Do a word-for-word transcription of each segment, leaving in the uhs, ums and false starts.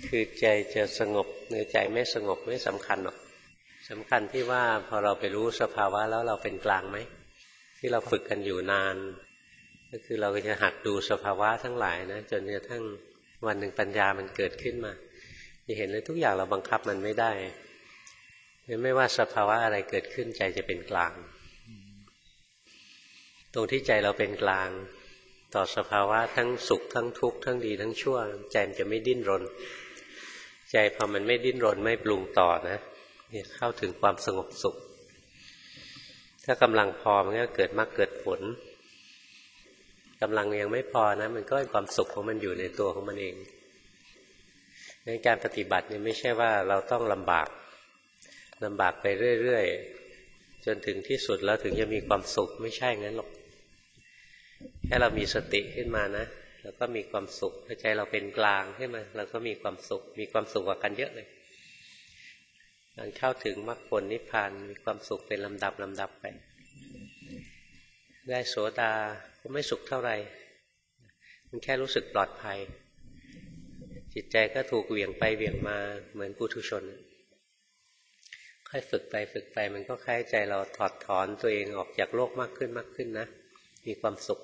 คือใจจะสงบหรือใจไม่สงบไม่สำคัญหรอกสำคัญที่ว่าพอเราไปรู้สภาวะแล้วเราเป็นกลางไหมที่เราฝึกกันอยู่นานก็คือเราก็จะหัดดูสภาวะทั้งหลายนะจนกระทั่งวันหนึ่งปัญญามันเกิดขึ้นมาจะเห็นเลยทุกอย่างเราบังคับมันไม่ได้ไม่ว่าสภาวะอะไรเกิดขึ้นใจจะเป็นกลางตรงที่ใจเราเป็นกลางต่อสภาวะทั้งสุขทั้งทุกข์ทั้งดีทั้งชั่วใจมันจะไม่ดิ้นรนใจพอมันไม่ดิ้นรนไม่ปรุงต่อนะเข้าถึงความสงบสุขถ้ากำลังพอมันก็เกิดมรรคเกิดผลกำลังยังไม่พอนะมันก็ความสุขของมันอยู่ในตัวของมันเองในการปฏิบัติเนี่ยไม่ใช่ว่าเราต้องลำบากลำบากไปเรื่อยๆจนถึงที่สุดแล้วถึงจะมีความสุขไม่ใช่งั้นหรอกแค่เรามีสติขึ้นมานะแล้วก็มีความสุขใจเราเป็นกลางขึ้นมาเราก็มีความสุขมีความสุขกว่ากันเยอะเลยการเข้าถึงมรรคผลนิพพานมีความสุขเป็นลำดับลำดับไปได้โสดาก็ไม่สุขเท่าไหร่มันแค่รู้สึกปลอดภัยจิตใจก็ถูกเหวี่ยงไปเหวี่ยงมาเหมือนปุถุชนค่อยฝึกไปฝึกไปมันก็คล้ายใจเราถอดถอนตัวเองออกจากโลกมากขึ้นมากขึ้นนะมีความสุข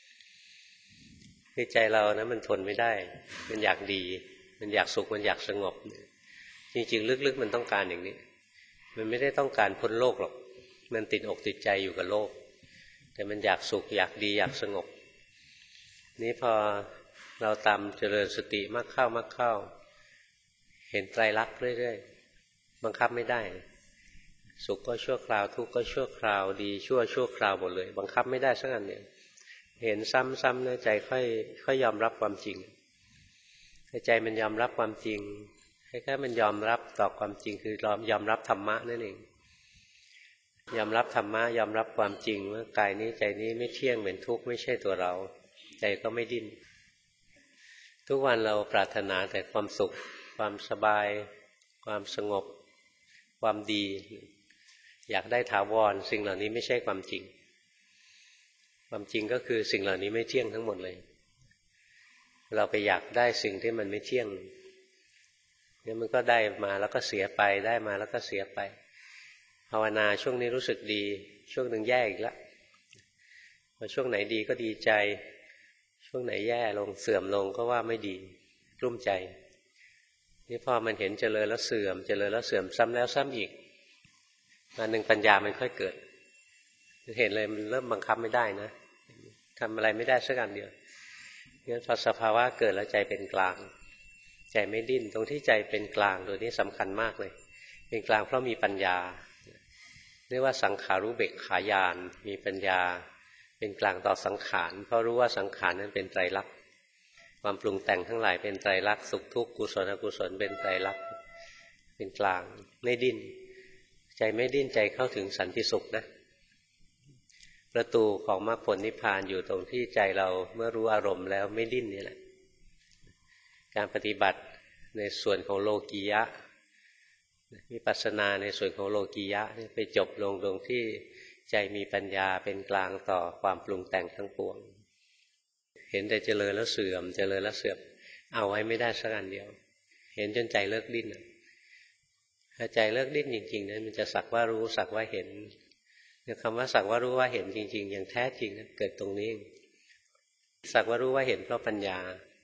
คือใจเรานะมันทนไม่ได้มันอยากดีมันอยากสุขมันอยากสงบจริงๆลึกๆมันต้องการอย่างนี้มันไม่ได้ต้องการพ้นโลกหรอกมันติดอกติดใจอยู่กับโลกแต่มันอยากสุขอยากดีอยากสงบนี้พอเราตามเจริญสติมากเข้ามากเข้าเห็นไตรลักษณ์เรื่อยๆบังคับไม่ได้สุขก็ชั่วคราวทุกข์ก็ชั่วคราวดีชั่วชั่วคราวหมดเลยบังคับไม่ได้สักอันเนี่ยเห็นซ้ำๆเนื้อใจค่อยค่อยยอมรับความจริงใจมันยอมรับความจริงแค่มันยอมรับต่อความจริงคือยอมรับธรรมะนั่นเองยอมรับธรรมะยอมรับความจริงว่ากายนี้ใจนี้ไม่เที่ยงเป็นทุกข์ไม่ใช่ตัวเราใจก็ไม่ดิ้นทุกวันเราปรารถนาแต่ความสุขความสบายความสงบความดีอยากได้ถาวรสิ่งเหล่านี้ไม่ใช่ความจริงความจริงก็คือสิ่งเหล่านี้ไม่เที่ยงทั้งหมดเลยเราไปอยากได้สิ่งที่มันไม่เที่ยงเนี่ยมันก็ได้มาแล้วก็เสียไปได้มาแล้วก็เสียไปภาวนาช่วงนี้รู้สึกดีช่วงหนึ่งแย่อีกแล้วพอช่วงไหนดีก็ดีใจช่วงไหนแย่ลงเสื่อมลงก็ว่าไม่ดีกลุ้มใจนี่พอมันเห็นเจริญแล้วเสื่อมเจริญแล้วเสื่อมซ้ำแล้วซ้ำอีกวันหนึ่งปัญญามันค่อยเกิดเห็นเลยมันเริ่มบังคับไม่ได้นะทำอะไรไม่ได้สักอันเดียวงั้นพอสภาวะเกิดแล้วใจเป็นกลางใจไม่ดิ้นตรงที่ใจเป็นกลางตัวนี้สำคัญมากเลยเป็นกลางเพราะมีปัญญาเรียกว่าสังขารุเบกขาญาณมีปัญญาเป็นกลางต่อสังขารเพราะรู้ว่าสังขารนั้นเป็นไตรลักษณ์ความปรุงแต่งทั้งหลายเป็นไตรลักษณ์สุขทุกข์กุศลอกุศลเป็นไตรลักษณ์เป็นกลางไม่ดิ้นใจไม่ดิ้นใจเข้าถึงสันติสุขนะประตูของมรรคผลนิพพานอยู่ตรงที่ใจเราเมื่อรู้อารมณ์แล้วไม่ดิ้นนี่แหละการปฏิบัติในส่วนของโลกียะวิปัสสนาในส่วนของโลกียะไปจบลงตรงที่ใจมีปัญญาเป็นกลางต่อความปรุงแต่งทั้งปวงเห็นแต่เจริญแล้วเสื่อมเจริญแล้วเสื่อมเอาไว้ไม่ได้สักอันเดียวเห็นจนใจเลิกดิ้นถ้าใจเลิกดิ้นจริงๆนั้นมันจะสักว่ารู้สักว่าเห็นคำว่าสักว่ารู้ว่าเห็นจริงๆอย่างแท้จริงเกิดตรงนี้สักว่ารู้ว่าเห็นเพราะปัญญา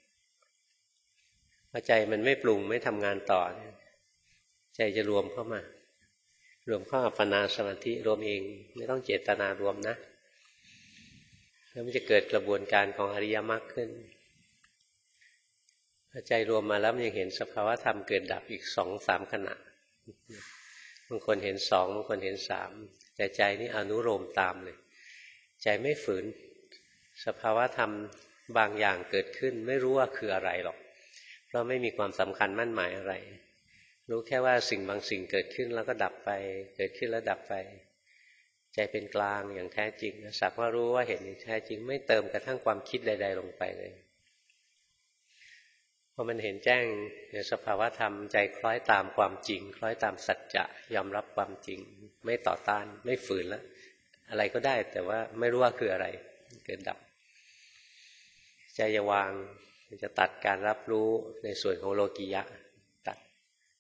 พอใจมันไม่ปรุงไม่ทำงานต่อใจจะรวมเข้ามารวมเข้าอัปปนาสมาธิรวมเองไม่ต้องเจตนารวมนะแล้วมันจะเกิดกระบวนการของอริยมรรคขึ้นพอใจรวมมาแล้วมันยังเห็นสภาวะธรรมเกิดดับอีกสองสามขณะบางคนเห็นสองบางคนเห็นสามแต่ใจนี่อนุโลมตามเลยใจไม่ฝืนสภาวะธรรมบางอย่างเกิดขึ้นไม่รู้ว่าคืออะไรหรอกเพราะไม่มีความสำคัญมั่นหมายอะไรรู้แค่ว่าสิ่งบางสิ่งเกิดขึ้นแล้วก็ดับไปเกิดขึ้นแล้วดับไปใจเป็นกลางอย่างแท้จริงสักว่ารู้ว่าเห็นอย่างแท้จริงไม่เติมกระทั่งความคิดใดๆลงไปเลยพอมันเห็นแจ้งในสภาวะธรรมใจคล้อยตามความจริงคล้อยตามสัจจะยอมรับความจริงไม่ต่อต้านไม่ฝืนแล้วอะไรก็ได้แต่ว่าไม่รู้ว่าคืออะไรเกิดดับใจจะวางจะตัดการรับรู้ในส่วนของโลกียะ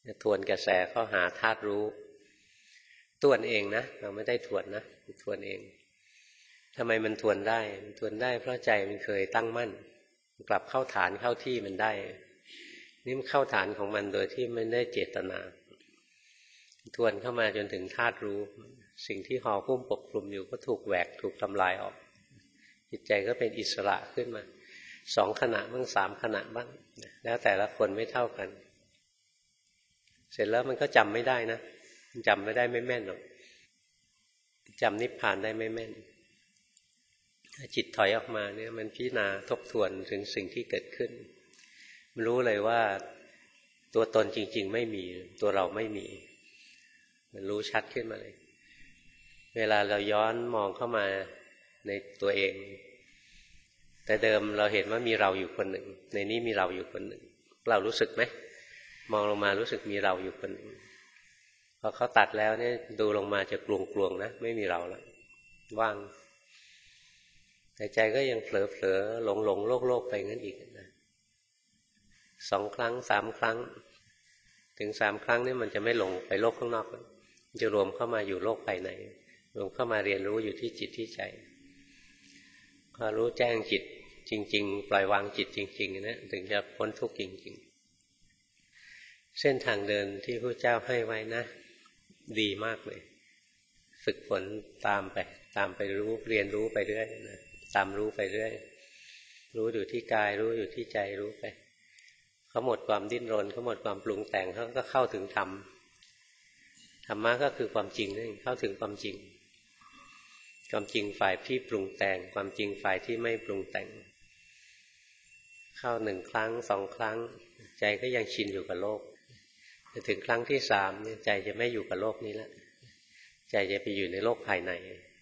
ทวนกระแสเข้าหาธาตุรู้ทวนเองนะเราไม่ได้ทวนนะทวนเองทำไมมันทวนได้มันทวนได้เพราะใจมันเคยตั้งมั่นกลับเข้าฐานเข้าที่มันได้นี่มันเข้าฐานของมันโดยที่ไม่ได้เจตนาทวนเข้ามาจนถึงธาตุรู้สิ่งที่ห่อหุ้มปกคลุมอยู่ก็ถูกแหวกถูกทำลายออกจิตใจก็เป็นอิสระขึ้นมาสองขณะบ้างสามขณะบ้างแล้วแต่ละคนไม่เท่ากันเสร็จแล้วมันก็จำไม่ได้นะจำไม่ได้ไม่แม่นหรอกจำนิพพานได้ไม่แม่นจิตถอยออกมาเนี่ยมันพิจารณาทบทวนถึงสิ่งที่เกิดขึ้นมันรู้เลยว่าตัวตนจริงๆไม่มีตัวเราไม่มีมันรู้ชัดขึ้นมาเลยเวลาเราย้อนมองเข้ามาในตัวเองแต่เดิมเราเห็นว่ามีเราอยู่คนหนึ่งในนี้มีเราอยู่คนหนึ่งเรารู้สึกไหมมองลงมารู้สึกมีเราอยู่คนหนึ่งพอเขาตัดแล้วเนี่ยดูลงมาจะกลวงๆนะไม่มีเราแล้วว่างแต่ใจก็ยังเผลอๆหลงๆโลกๆไปงั้นอีกนะสองครั้งสามครั้งถึงสามครั้งนี่มันจะไม่หลงไปโลกข้างนอกแล้วมันจะรวมเข้ามาอยู่โลกภายในรวมเข้ามาเรียนรู้อยู่ที่จิตที่ใจพอรู้แจ้งจิตจริงๆปล่อยวางจิตจริงๆนะถึงจะพ้นทุกข์จริงๆเส้นทางเดินที่พระเจ้าให้ไว้นะดีมากเลยฝึกฝนตามไปตามไปรู้เรียนรู้ไปเรื่อยนะตามรู้ไปเรื่อยรู้อยู่ที่กายรู้อยู่ที่ใจรู้ไปเขาหมดความดิ้นรนเขาหมดความปรุงแต่งเขาก็เข้าถึงธรรมธรรมะก็คือความจริงนั่นเองเข้าถึงความจริงความจริงฝ่ายที่ปรุงแต่งความจริงฝ่ายที่ไม่ปรุงแต่งเข้าหนึ่งครั้งสองครั้งใจก็ยังชินอยู่กับโลกแต่ถึงครั้งที่สามเนี่ยใจจะไม่อยู่กับโลกนี้แล้วใจจะไปอยู่ในโลกภายใน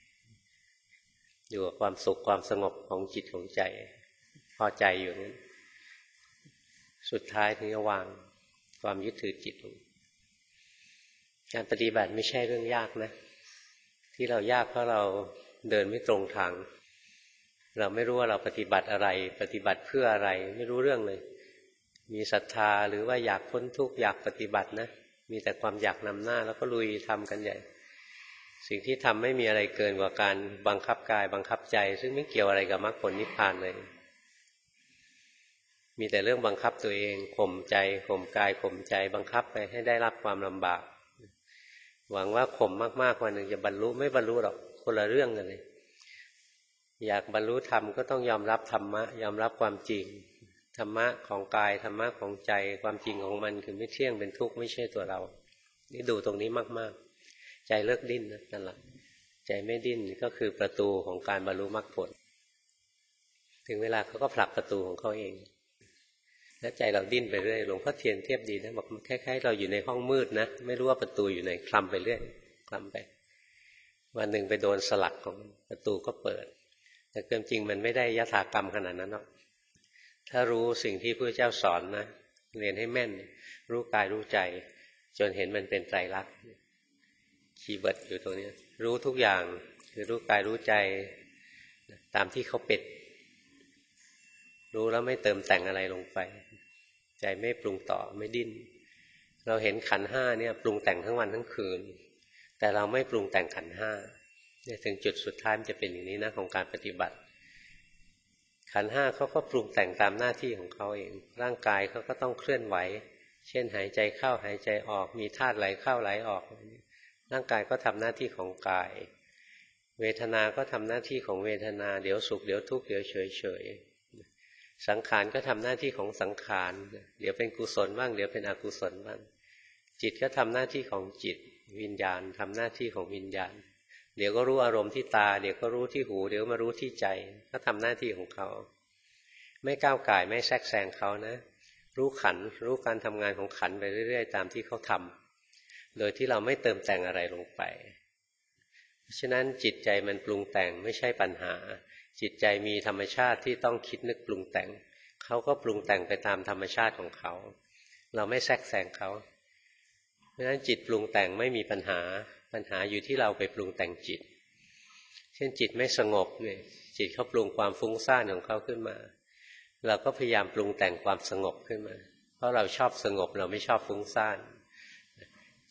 อยู่กับความสุขความสงบของจิตของใจพอใจอยู่นั้นสุดท้ายถึงจะวางความยึดถือจิตลงการปฏิบัติไม่ใช่เรื่องยากนะที่เรายากเพราะเราเดินไม่ตรงทางเราไม่รู้ว่าเราปฏิบัติอะไรปฏิบัติเพื่ออะไรไม่รู้เรื่องเลยมีศรัทธาหรือว่าอยากพ้นทุกข์อยากปฏิบัตินะมีแต่ความอยากนำหน้าแล้วก็ลุยทำกันใหญ่สิ่งที่ทำไม่มีอะไรเกินกว่าการบังคับกายบังคับใจซึ่งไม่เกี่ยวอะไรกับมรรคผลนิพพานเลยมีแต่เรื่องบังคับตัวเองข่มใจข่มกายข่มใจบังคับไปให้ได้รับความลำบากหวังว่าข่มมากๆวันหนึ่งจะบรรลุไม่บรรลุหรอกคนละเรื่องกันเลยอยากบรรลุธรรมก็ต้องยอมรับธรรมะยอมรับความจริงธรรมะของกายธรรมะของใจความจริงของมันคือไม่เที่ยงเป็นทุกข์ไม่ใช่ตัวเรานี่ดูตรงนี้มากๆใจเลิกดิ้นนะนั่นแหละใจไม่ดิ้นก็คือประตูของการบรรลุมรรคผลถึงเวลาเขาก็ผลักประตูของเขาเองแล้วใจเราดิ้นไปเรื่อยหลวงพ่อเทียนเทียบดีนะบอกคล้ายๆเราอยู่ในห้องมืดนะไม่รู้ว่าประตูอยู่ไหนคลำไปเรื่อยคลำไปวันหนึ่งไปโดนสลักของประตูก็เปิดแต่เกินจริงมันไม่ได้ยถากรรมขนาดนั้นหรอกถ้ารู้สิ่งที่พระเจ้าสอนนะเรียนให้แม่นรู้กายรู้ใจจนเห็นมันเป็นไตรลักษณ์คีย์เวิร์ดอยู่ตรงนี้รู้ทุกอย่างคือรู้กายรู้ใจตามที่เขาเป็นรู้แล้วไม่เติมแต่งอะไรลงไปใจไม่ปรุงต่อไม่ดิ้นเราเห็นขันธ์ห้าเนี่ยปรุงแต่งทั้งวันทั้งคืนแต่เราไม่ปรุงแต่งขันธ์ห้าเนี่ยถึงจุดสุดท้ายมันจะเป็นอย่างนี้นะของการปฏิบัติขันธ์ห้าเขาก็ปรุงแต่งตามหน้าที่ของเขาเองร่างกายเขาก็ต้องเคลื่อนไหวเช่นหายใจเข้าหายใจออกมีธาตุไหลเข้าไหลออกร่างกายก็ทำหน้าที่ของกายเวทนาก็ทำหน้าที่ของเวทนาเดี๋ยวสุขเดี๋ยวทุกข์เดี๋ยวเฉยเฉยสังขารก็ทำหน้าที่ของสังขารเดี๋ยวเป็นกุศลบ้างเดี๋ยวเป็นอกุศลบ้างจิตก็ทำหน้าที่ของจิตวิญญาณทำหน้าที่ของวิญญาณเดี๋ยวก็รู้อารมณ์ที่ตาเดี๋ยวก็รู้ที่หูเดี๋ยวมารู้ที่ใจก็ทำหน้าที่ของเขาไม่ก้าวก่ายไม่แทรกแซงเขานะรู้ขันรู้การทำงานของขันไปเรื่อยๆตามที่เขาทำโดยที่เราไม่เติมแต่งอะไรลงไปเพราะฉะนั้นจิตใจมันปรุงแต่งไม่ใช่ปัญหาจิตใจมีธรรมชาติที่ต้องคิดนึกปรุงแต่งเขาก็ปรุงแต่งไปตามธรรมชาติของเขาเราไม่แทรกแซงเขาเพราะฉะนั้นจิตปรุงแต่งไม่มีปัญหาปัญหาอยู่ที่เราไปปรุงแต่งจิตเช่นจิตไม่สงบเนี่ยจิตเขาปรุงความฟุ้งซ่านของเขาขึ้นมาเราก็พยายามปรุงแต่งความสงบขึ้นมาเพราะเราชอบสงบเราไม่ชอบฟุ้งซ่าน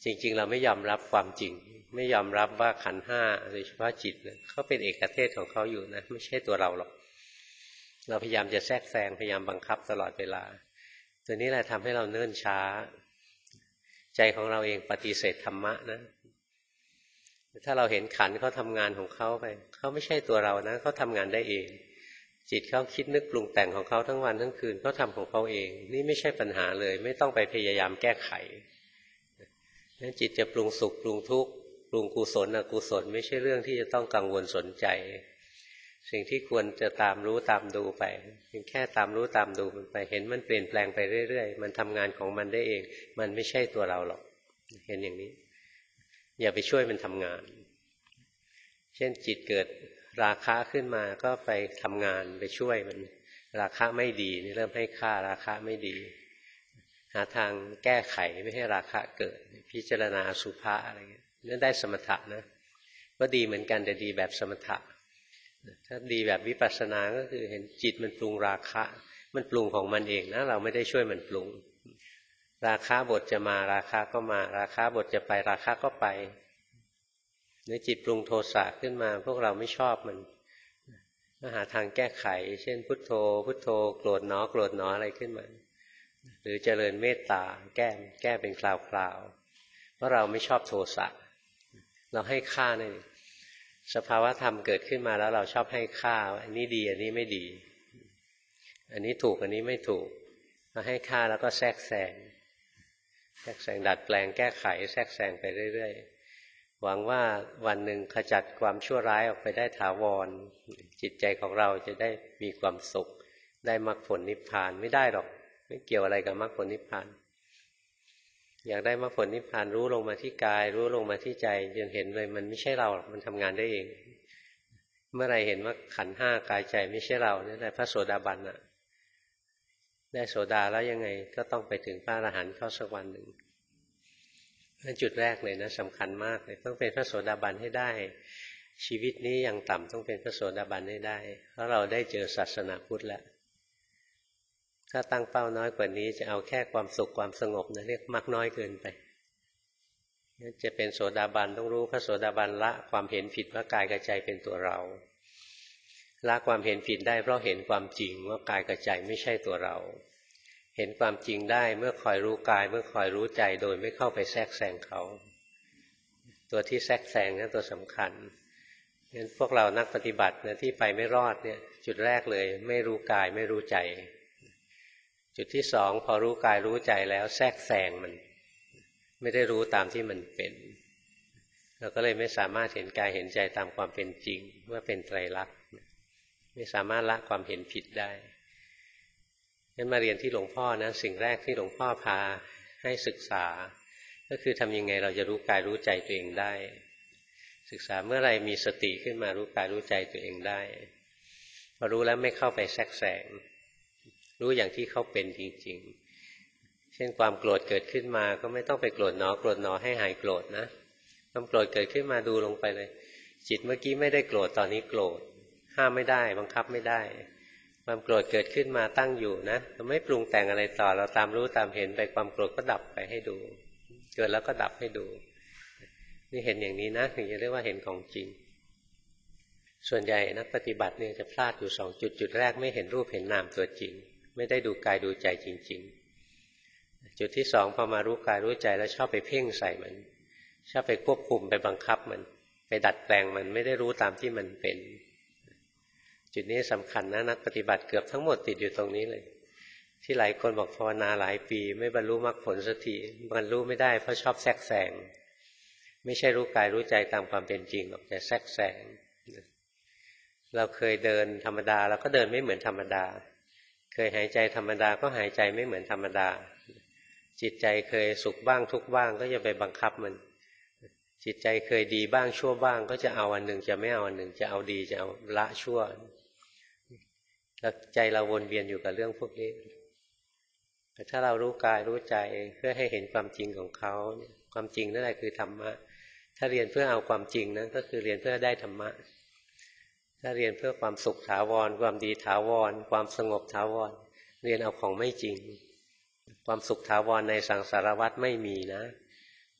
จริงๆเราไม่ยอมรับความจริงไม่ยอมรับว่าขันธ์ห้าโดยเฉพาะจิตเนี่ยเขาเป็นเอกเทศของเขาอยู่นะไม่ใช่ตัวเราหรอกเราพยายามจะแทรกแซงพยายามบังคับตลอดเวลาตัวนี้แหละทำให้เราเนิ่นช้าใจของเราเองปฏิเสธธรรมะนะถ้าเราเห็นขันธ์เขาทำงานของเขาไปเขาไม่ใช่ตัวเรานะเขาทำงานได้เองจิตเขาคิดนึกปรุงแต่งของเขาทั้งวันทั้งคืนเขาทำของเขาเองนี่ไม่ใช่ปัญหาเลยไม่ต้องไปพยายามแก้ไขนั้นจิตจะปรุงสุขปรุงทุกข์ปรุงกุศลอกุศลไม่ใช่เรื่องที่จะต้องกังวลสนใจสิ่งที่ควรจะตามรู้ตามดูไปเพียงแค่ตามรู้ตามดูมันไปเห็นมันเปลี่ยนแปลงไปเรื่อยๆมันทำงานของมันได้เองมันไม่ใช่ตัวเราหรอกเห็นอย่างนี้อย่าไปช่วยมันทำงานเช่นจิตเกิดราคะขึ้นมาก็ไปทำงานไปช่วยมันราคะไม่ดีนี่เริ่มให้ค่าราคะไม่ดีหาทางแก้ไขไม่ให้ราคะเกิดพิจารณาอสุภะอะไรเงี้ยนั่นได้สมถะนะก็ดีเหมือนกันแต่ดีแบบสมถะถ้าดีแบบวิปัสสนาก็คือเห็นจิตมันปรุงราคะมันปรุงของมันเองนะเราไม่ได้ช่วยมันปรุงราคะบทจะมาราคะก็มาราคะบทจะไปราคะก็ไปหรือจิตปรุงโทสะขึ้นมาพวกเราไม่ชอบมันก็หาทางแก้ไขเช่นพุทโธพุทโธโกรธหนอโกรธหนออะไรขึ้นมาหรือเจริญเมตตาแก้แก้เป็นคราวๆเพราะเราไม่ชอบโทสะเราให้ค่าในสภาวะธรรมเกิดขึ้นมาแล้วเราชอบให้ค่าอันนี้ดีอันนี้ไม่ดีอันนี้ถูกอันนี้ไม่ถูกเราให้ค่าแล้วก็แทรกแซงแทรกแซงดัดแปลงแก้ไขแทรกแซงไปเรื่อยๆหวังว่าวันหนึ่งขจัดความชั่วร้ายออกไปได้ถาวรจิตใจของเราจะได้มีความสุขได้มรรคผลนิพพานไม่ได้หรอกไม่เกี่ยวอะไรกับมรรคผลนิพพานอยากได้มรรคผลนิพพานรู้ลงมาที่กายรู้ลงมาที่ใจจนเห็นเลยมันไม่ใช่เรามันทำงานได้เองเมื่อไรเห็นว่าขันธ์ห้ากายใจไม่ใช่เราเนี่ยได้พระโสดาบันน่ะได้โสดาแล้วยังไงก็ต้องไปถึงพระอรหันต์เข้าสักวันหนึ่งนั่นจุดแรกเลยนะสำคัญมากเลยต้องเป็นพระโสดาบันให้ได้ชีวิตนี้อย่างต่ำต้องเป็นพระโสดาบันให้ได้เพราะเราได้เจอศาสนาพุทธแล้วถ้าตั้งเป้าน้อยกว่านี้จะเอาแค่ความสุขความสงบนะเรียกมากน้อยเกินไปจะเป็นโสดาบันต้องรู้พระโสดาบันละความเห็นผิดว่ากายกับใจเป็นตัวเราละความเห็นผิดได้เพราะเห็นความจริงว่ากายกับใจไม่ใช่ตัวเราเห็นความจริงได้เมื่อคอยรู้กายเมื่อคอยรู้ใจโดยไม่เข้าไปแทรกแซงเขาตัวที่แทรกแซงนั่นตัวสำคัญงั้นพวกเรานักปฏิบัตินะที่ไปไม่รอดเนี่ยจุดแรกเลยไม่รู้กายไม่รู้ใจจุดที่สองพอรู้กายรู้ใจแล้วแทรกแซงมันไม่ได้รู้ตามที่มันเป็นเราก็เลยไม่สามารถเห็นกายเห็นใจตามความเป็นจริงว่าเป็นไตรลักษณ์ไม่สามารถละความเห็นผิดได้งั้นมาเรียนที่หลวงพ่อนะสิ่งแรกที่หลวงพ่อพาให้ศึกษาก็คือทำยังไงเราจะรู้กายรู้ใจตัวเองได้ศึกษาเมื่อไรมีสติขึ้นมารู้กายรู้ใจตัวเองได้พอรู้แล้วไม่เข้าไปแทรกแซงรู้อย่างที่เขาเป็นจริงๆเช่นความโกรธเกิดขึ้นมาก็ไม่ต้องไปโกรธหนอโกรธหนอให้หายโกรธนะความโกรธเกิดขึ้นมาดูลงไปเลยจิตเมื่อกี้ไม่ได้โกรธตอนนี้โกรธห้ามไม่ได้บังคับไม่ได้ความโกรธเกิดขึ้นมาตั้งอยู่นะเราไม่ปรุงแต่งอะไรต่อเราตามรู้ตามเห็นไปความโกรธก็ดับไปให้ดูเกิดแล้วก็ดับให้ดูนี่เห็นอย่างนี้นะถึงจะเรียกว่าเห็นของจริงส่วนใหญ่นักปฏิบัติเนี่ยจะพลาดอยู่สองจุดจุดแรกไม่เห็นรูปเห็นนามตัวจริงไม่ได้ดูกายดูใจจริงๆจุดที่สองพอมารู้กายรู้ใจแล้วชอบไปเพ่งใส่มันชอบไปควบคุมไปบังคับมันไปดัดแปลงมันไม่ได้รู้ตามที่มันเป็นจุดนี้สำคัญนะนักปฏิบัติเกือบทั้งหมดติดอยู่ตรงนี้เลยที่หลายคนบอกภาวนาหลายปีไม่บรรลุมรรคผลสักทีบรรลุไม่ได้เพราะชอบแทรกแซงไม่ใช่รู้กายรู้ใจตามความเป็นจริงหรอกแต่แทรกแซงเราเคยเดินธรรมดาเราก็เดินไม่เหมือนธรรมดาเคยหายใจธรรมดาก็หายใจไม่เหมือนธรรมดาจิตใจเคยสุขบ้างทุกข์บ้างก็จะไปบังคับมันจิตใจเคยดีบ้างชั่วบ้างก็จะเอาอันหนึ่งจะไม่เอาอันหนึ่งจะเอาดีจะเอาละชั่วแล้วใจเราวนเวียนอยู่กับเรื่องพวกนี้แต่ถ้าเรารู้กายรู้ใจเพื่อให้เห็นความจริงของเขาความจริงนั่นแหละคือธรรมะถ้าเรียนเพื่อเอาความจริงนั้นก็คือเรียนเพื่อได้ธรรมะถ้าเรียนเพื่อความสุขถาวรความดีถาวรความสงบถาวรเรียนเอาของไม่จริงความสุขถาวรในสังสารวัฏไม่มีนะค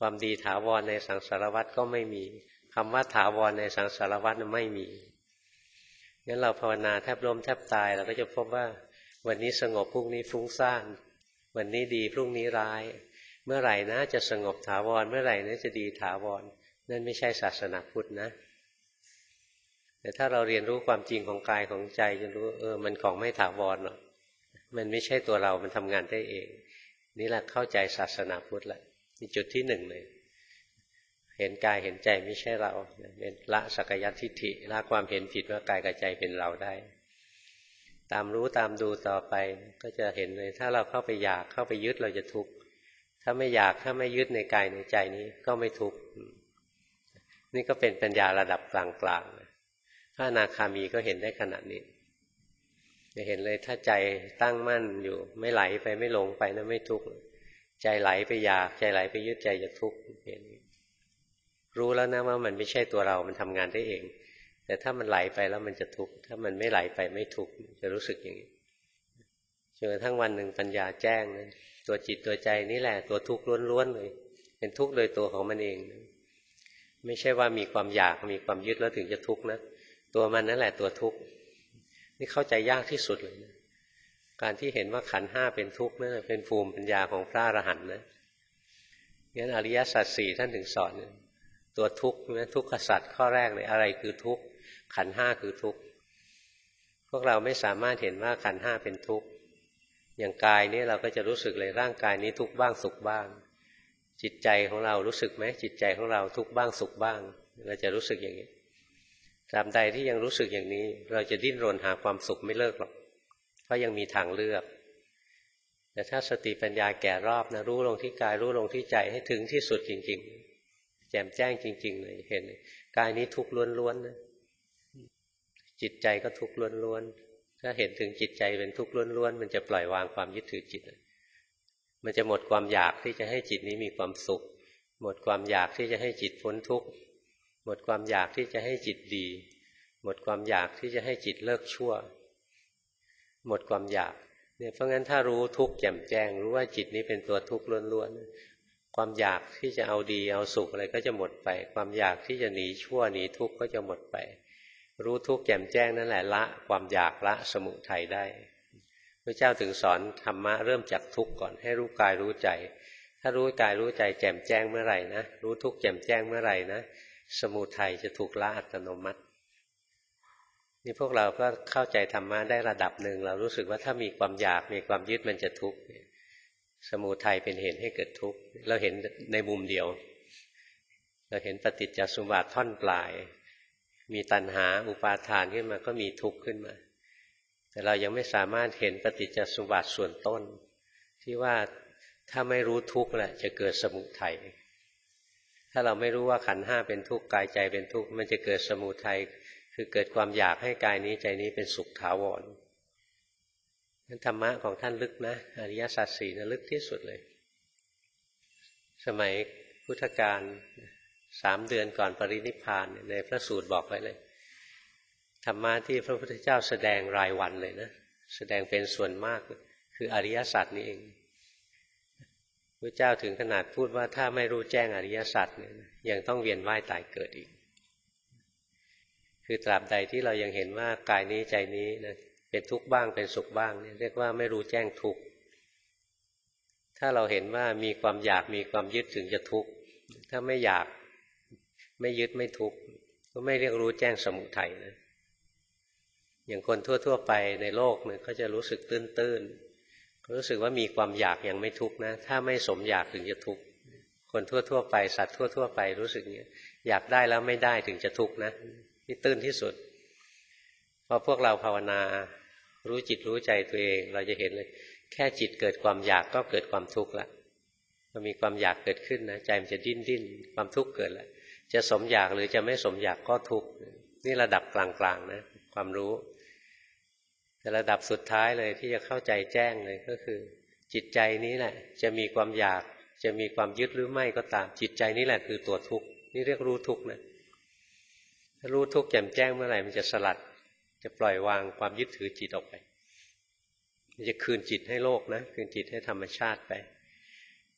ความดีถาวรในสังสารวัฏก็ไม่มีคำว่าถาวรในสังสารวัฏไม่มีงั้นเราภาวนาแทบล้มแทบตายเราก็จะพบว่าวันนี้สงบพรุ่งนี้ฟุ้งซ่านวันนี้ดีพรุ่งนี้ร้ายเมื่อไหร่นะจะสงบถาวรเมื่อไหร่นะจะดีถาวรนั่นไม่ใช่ศาสนาพุทธนะแต่ถ้าเราเรียนรู้ความจริงของกายของใจจะรู้เออมันของไม่ถาวรหรอกมันไม่ใช่ตัวเรามันทำงานได้เองนี่แหละเข้าใจศาสนาพุทธละนี่จุดที่หนึ่งเลยเห็นกายเห็นใจไม่ใช่เราเป็นละสักกายทิฏฐิละความเห็นผิดว่ากายกับใจเป็นเราได้ตามรู้ตามดูต่อไปก็จะเห็นเลยถ้าเราเข้าไปอยากเข้าไปยึดเราจะทุกข์ถ้าไม่อยากถ้าไม่ยึดในกายในใจนี้ก็ไม่ทุกข์นี่ก็เป็นปัญญาระดับกลางๆถ้าอนาคามีก็เห็นได้ขนาดนี้จะเห็นเลยถ้าใจตั้งมั่นอยู่ไม่ไหลไปไม่หลงไปนะไม่ทุกข์ใจไหลไปอยากใจไหลไปยึดใจจะทุกข์เห็นรู้แล้วนะว่ามันไม่ใช่ตัวเรามันทำงานได้เองแต่ถ้ามันไหลไปแล้วมันจะทุกข์ถ้ามันไม่ไหลไปไม่ทุกข์จะรู้สึกอย่างนี้จนกระทั่งวันหนึ่งปัญญาแจ้งนะตัวจิตตัวใจนี่แหละตัวทุกข์ล้วนๆเลยเป็นทุกข์โดยตัวของมันเองไม่ใช่ว่ามีความอยากมีความยึดแล้วถึงจะทุกข์นะตัวมันนั่นแหละตัวทุกข์นี่เข้าใจยากที่สุดเลยนะการที่เห็นว่าขันธ์ห้าเป็นทุกข์นั่นเป็นภูมิปัญญาของพระอรหันต์นะงั้นอริยสัจสี่ท่านถึงสอนตัวทุกข์นะทุกขสัจข้อแรกเลยอะไรคือทุกข์ขันธ์ห้าคือทุกข์พวกเราไม่สามารถเห็นว่าขันธ์ห้าเป็นทุกข์อย่างกายนี้เราก็จะรู้สึกเลยร่างกายนี้ทุกข์บ้างสุขบ้างจิตใจของเรารู้สึกไหมจิตใจของเราทุกข์บ้างสุขบ้างเราจะรู้สึกอย่างนี้ตราบใดที่ยังรู้สึกอย่างนี้เราจะดิ้นรนหาความสุขไม่เลิกหรอกเพราะยังมีทางเลือกแต่ถ้าสติปัญญาแก่รอบนะรู้ลงที่กายรู้ลงที่ใจให้ถึงที่สุดจริงๆแจ่มแจ้งจริงๆเลยเห็นกายนี้ทุกข์ล้วนๆนะจิตใจก็ทุกข์ล้วนๆถ้าเห็นถึงจิตใจเป็นทุกข์ล้วนๆมันจะปล่อยวางความยึดถือจิตมันจะหมดความอยากที่จะให้จิตนี้มีความสุขหมดความอยากที่จะให้จิตพ้นทุกข์หมดความอยากที่จะให้จิตดีหมดความอยากที่จะให้จิตเลิกชั่วหมดความอยากเนี่ยเพราะงั้นถ้ารู้ทุกข์แจ่มแจ้งรู้ว่าจิตนี้เป็นตัวทุกข์ล้วนๆความอยากที่จะเอาดีเอาสุขอะไรก็จะหมดไปความอยากที่จะหนีชั่วหนีทุกข์ก็จะหมดไปรู้ทุกข์แจ่มแจ้งนั่นแหละละความอยากละสมุทัยได้พระเจ้าถึงสอนธรรมะเริ่มจากทุกข์ก่อนให้รู้กายรู้ใจถ้ารู้กายรู้ใจแจ่มแจ้งเมื่อไหร่นะรู้ทุกข์แจ่มแจ้งเมื่อไหร่นะสมุทัยจะถูกละอัตโนมัตินี่พวกเราก็เข้าใจธรรมะได้ระดับหนึ่งเรารู้สึกว่าถ้ามีความอยากมีความยึดมันจะทุกข์สมุทัยเป็นเหตุให้เกิดทุกข์เราเห็นในมุมเดียวเราเห็นปฏิจจสมุปบาทท่อนปลายมีตัณหาอุปาทานขึ้นมาก็มีทุกข์ขึ้นมาแต่เรายังไม่สามารถเห็นปฏิจจสมุปบาทส่วนต้นที่ว่าถ้าไม่รู้ทุกข์แหละจะเกิดสมุทัยถ้าเราไม่รู้ว่าขันธ์ห้าเป็นทุกข์กายใจเป็นทุกข์มันจะเกิดสมุทัยคือเกิดความอยากให้กายนี้ใจนี้เป็นสุขถาวรนั้นธรรมะของท่านลึกนะอริยสัจสี่นะลึกที่สุดเลยสมัยพุทธกาลสามเดือนก่อนปรินิพพานในพระสูตรบอกไว้เลยธรรมะที่พระพุทธเจ้าแสดงรายวันเลยนะแสดงเป็นส่วนมากคืออริยสัจนี่เองพระเจ้าถึงขนาดพูดว่าถ้าไม่รู้แจ้งอริยสัจเนี่ยยังต้องเวียนว่ายตายเกิดอีกคือตราบใดที่เรายังเห็นว่ากายนี้ใจนี้นะเป็นทุกข์บ้างเป็นสุขบ้างเนี่ยเรียกว่าไม่รู้แจ้งทุกข์ถ้าเราเห็นว่ามีความอยากมีความยึดถึงจะทุกข์ถ้าไม่อยากไม่ยึดไม่ทุกข์ก็ไม่เรียกรู้แจ้งสมุทัยนะอย่างคนทั่วๆไปในโลกเนี่ยเขาจะรู้สึกตื้นๆรู้สึกว่ามีความอยากยังไม่ทุกข์นะถ้าไม่สมอยากถึงจะทุกข์คนทั่วๆไปสัตว์ทั่วๆไปรู้สึกอย่างนี้อยากได้แล้วไม่ได้ถึงจะทุกข์นะที่ตื้นที่สุดพอพวกเราภาวนารู้จิตรู้ใจตัวเองเราจะเห็นเลยแค่จิตเกิดความอยากก็เกิดความทุกข์ละพอมีความอยากเกิดขึ้นนะใจมันจะดิ้นดิ้นความทุกข์เกิดแล้วจะสมอยากหรือจะไม่สมอยากก็ทุกข์นี่ระดับกลางๆนะความรู้แต่ระดับสุดท้ายเลยที่จะเข้าใจแจ้งเลยก็คือจิตใจนี้แหละจะมีความอยากจะมีความยึดหรือไม่ก็ตามจิตใจนี้แหละคือตัวทุกข์นี่เรียกรู้ทุกข์นะถ้ารู้ทุกข์แจ่มแจ้งเมื่อไหร่มันจะสลัดจะปล่อยวางความยึดถือจิตออกไปมันจะคืนจิตให้โลกนะคืนจิตให้ธรรมชาติไป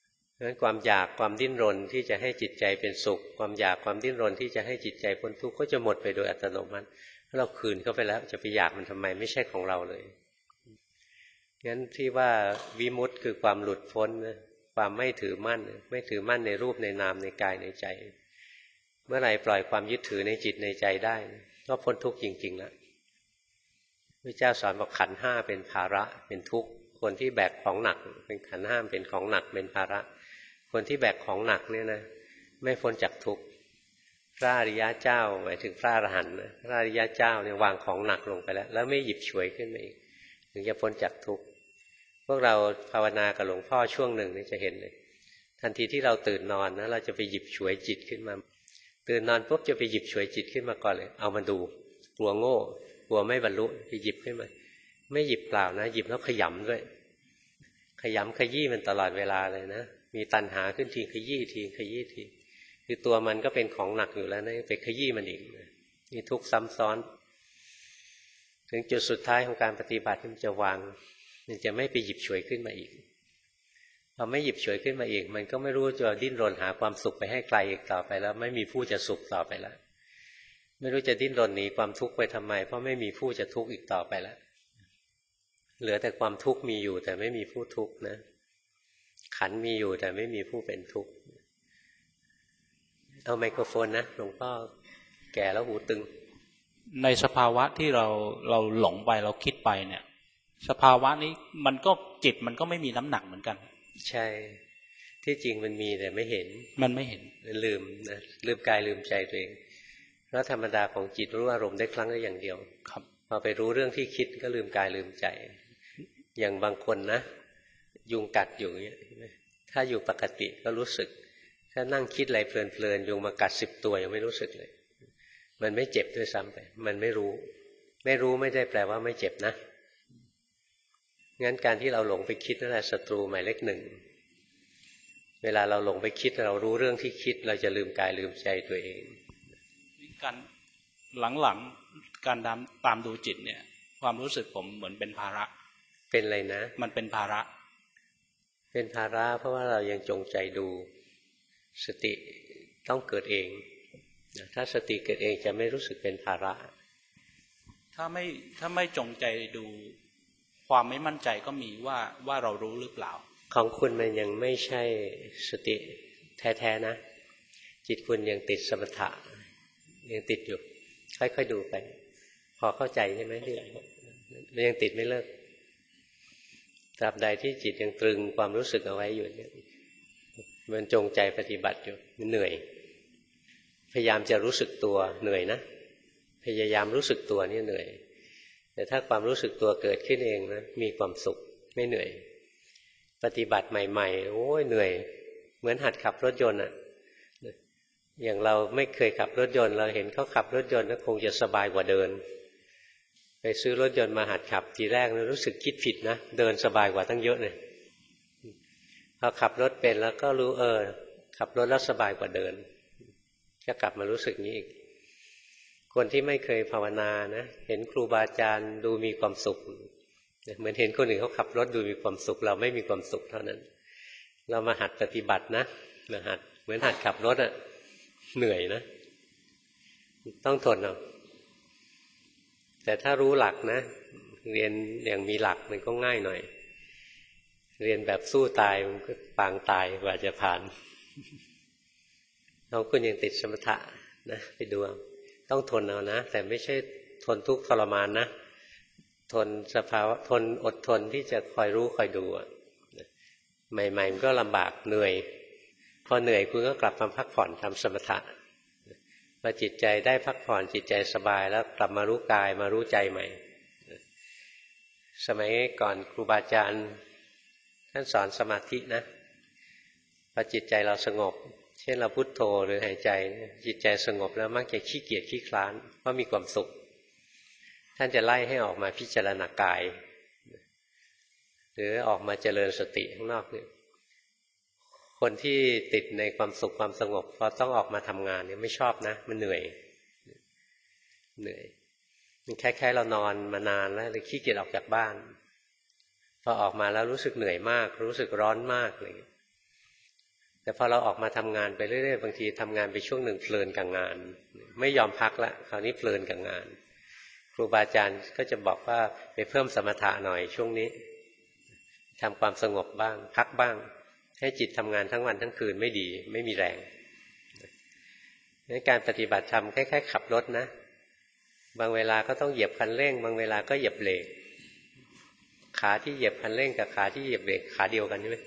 งั้นความอยากความดิ้นรนที่จะให้จิตใจเป็นสุขความอยากความดิ้นรนที่จะให้จิตใจพ้นทุกข์ก็จะหมดไปโดยอัตโนมัติเราคืนเข้าไปแล้วจะไปอยากมันทำไมไม่ใช่ของเราเลยงั้นที่ว่าวิมุตติคือความหลุดพ้นนะความไม่ถือมั่นไม่ถือมั่นในรูปในนามในกายในใจเมื่อไหร่ปล่อยความยึดถือในจิตในใจได้ก็พ้นทุกข์จริงๆแล้วพระเจ้าสอนบอกขันธ์ห้าเป็นภาระเป็นทุกข์คนที่แบกของหนักเป็นขันธ์ห้าเป็นของหนักเป็นภาระคนที่แบกของหนักเนี่ยนะไม่พ้นจากทุกข์พระอริยะเจ้าหมายถึงพระอรหันต์นะพระอริยะเจ้าเนี่ยวางของหนักลงไปแล้วแล้วไม่หยิบฉวยขึ้นมาอีกถึงจะพ้นจากทุกข์พวกเราภาวนากับหลวงพ่อช่วงหนึ่งนี่จะเห็นเลยทันทีที่เราตื่นนอนนะเราจะไปหยิบฉวยจิตขึ้นมาตื่นนอนปุ๊บจะไปหยิบฉวยจิตขึ้นมาก่อนเลยเอามาดูกลัวโง่กลัวไม่บรรลุไปหยิบขึ้นมาไม่หยิบเปล่านะหยิบแล้วขยำด้วยขยำขยี้มันตลอดเวลาเลยนะมีตัณหาขึ้นทีขยี้ทีขยี้ทีคือตัวมันก็เป็นของหนักอยู่แล้วนะไปขยี้มันอีกนี่ทุกข์ซ้ำซ้อนถึงจุดสุดท้ายของการปฏิบัติที่มันจะวางมันจะไม่ไปหยิบฉวยขึ้นมาอีกพอไม่หยิบฉวยขึ้นมาอีกมันก็ไม่รู้จะดิ้นรนหาความสุขไปให้ไกลอีกต่อไปแล้วไม่มีผู้จะสุขต่อไปแล้วไม่รู้จะดิ้นรนหนีความทุกข์ไปทำไมเพราะไม่มีผู้จะทุกข์อีกต่อไปแล้วเหลือแต่ความทุกข์มีอยู่แต่ไม่มีผู้ทุกข์นะขันธ์มีอยู่แต่ไม่มีผู้เป็นทุกข์เอาไมโครโฟนนะหลวงพ่อแก่แล้วหูตึงในสภาวะที่เราเราหลงไปเราคิดไปเนี่ยสภาวะนี้มันก็จิตมันก็ไม่มีน้ำหนักเหมือนกันใช่ที่จริงมันมีแต่ไม่เห็นมันไม่เห็นลืมนะลืมกายลืมใจตัวเองเพราะธรรมดาของจิตรู้อารมณ์ได้ครั้งละอย่างเดียวครับพอไปรู้เรื่องที่คิดก็ลืมกายลืมใจอย่างบางคนนะยุงกัดอยู่อย่างเงี้ยถ้าอยู่ปกติก็รู้สึกถ้านั่งคิดอะไรเพลินๆยุงมากัดสิบตัวยังไม่รู้สึกเลยมันไม่เจ็บด้วยซ้ำไปมันไม่รู้ไม่รู้ไม่ได้แปลว่าไม่เจ็บนะงั้นการที่เราหลงไปคิดนั่นแหละศัตรูหมายเลขหนึ่งเวลาเราหลงไปคิดเรารู้เรื่องที่คิดเราจะลืมกายลืมใจตัวเองการหลังๆการตามตามดูจิตเนี่ยความรู้สึกผมเหมือนเป็นภาระเป็นอะไรนะมันเป็นภาระเป็นภาระเพราะว่าเรายังจงใจดูสติต้องเกิดเองถ้าสติเกิดเองจะไม่รู้สึกเป็นภาระถ้าไม่ถ้าไม่จงใจดูความไม่มั่นใจก็มีว่าว่าเรารู้หรือเปล่าของคุณมันยังไม่ใช่สติแท้ๆนะจิตคุณยังติดสมถะยังติดอยู่ค่อยๆดูไปพอเข้าใจใช่ไหมที่มันยังติดไม่เลิกตราบใดที่จิตยังตรึงความรู้สึกเอาไว้อยู่เนี่ยมันจงใจปฏิบัติอยู่มันเหนื่อยพยายามจะรู้สึกตัวเหนื่อยนะพยายามรู้สึกตัวนี่เหนื่อยแต่ถ้าความรู้สึกตัวเกิดขึ้นเองนะมีความสุขไม่เหนื่อยปฏิบัติใหม่ๆโอ้ยเหนื่อยเหมือนหัดขับรถยนต์อ่ะอย่างเราไม่เคยขับรถยนต์เราเห็นเขาขับรถยนต์ก็คงจะสบายกว่าเดินไปซื้อรถยนต์มาหัดขับทีแรกรู้สึกคิดผิดนะเดินสบายกว่าตั้งเยอะเลยพอขับรถเป็นแล้วก็รู้เออขับรถแล้วสบายกว่าเดินจะกลับมารู้สึกนี้อีกคนที่ไม่เคยภาวนานะเห็นครูบาอาจารย์ดูมีความสุขเหมือนเห็นคนอื่นเขาขับรถดูมีความสุขเราไม่มีความสุขเท่านั้นเรามาหัดปฏิบัตินะมาหัดเหมือนหัดขับรถอะเหนื่อยนะต้องทนเอาแต่ถ้ารู้หลักนะเรียนอย่างมีหลักมันก็ง่ายหน่อยเรียนแบบสู้ตายมันก็ปางตายกว่าจะผ่านเราคุณยังติดสมถะนะไปดูต้องทนเอานะแต่ไม่ใช่ทนทุกข์ทรมานนะทนสภาวะทนอดทนที่จะคอยรู้คอยดูใหม่ๆมันก็ลำบากเหนื่อยพอเหนื่อยคุณก็กลับมาพักผ่อนทำสมถะพอจิตใจได้พักผ่อนจิตใจสบายแล้วกลับมารู้กายมารู้ใจใหม่สมัยก่อนครูบาอาจารย์ท่านสอนสมาธินะพอจิตใจเราสงบเช่นเราพุทโธหรือหายใจจิตใจสงบแล้วมักจะขี้เกียจขี้คลานเพราะมีความสุขท่านจะไล่ให้ออกมาพิจารณากายหรือออกมาเจริญสติข้างนอกเนี่ยคนที่ติดในความสุขความสงบพอต้องออกมาทำงานเนี่ยไม่ชอบนะมันเหนื่อยเหนื่อยมันคล้ายๆเรานอนมานานแล้วเลยขี้เกียจออกจากบ้านพอออกมาแล้วรู้สึกเหนื่อยมากรู้สึกร้อนมากอะไรอย่างเงี้ยแต่พอเราออกมาทำงานไปเรื่อยๆบางทีทำงานไปช่วงหนึ่งเพลินกับงานไม่ยอมพักละคราวนี้เพลินกับงานครูบาอาจารย์ก็จะบอกว่าไปเพิ่มสมถะหน่อยช่วงนี้ทำความสงบบ้างพักบ้างให้จิตทำงานทั้งวันทั้งคืนไม่ดีไม่มีแรงในการปฏิบัติธรรมคล้ายๆขับรถนะบางเวลาก็ต้องเหยียบคันเร่งบางเวลาก็เหยียบเบรกขาที่เหยียบคันเร่งกับขาที่เหยียบเบรกขาเดียวกันใช่ไหม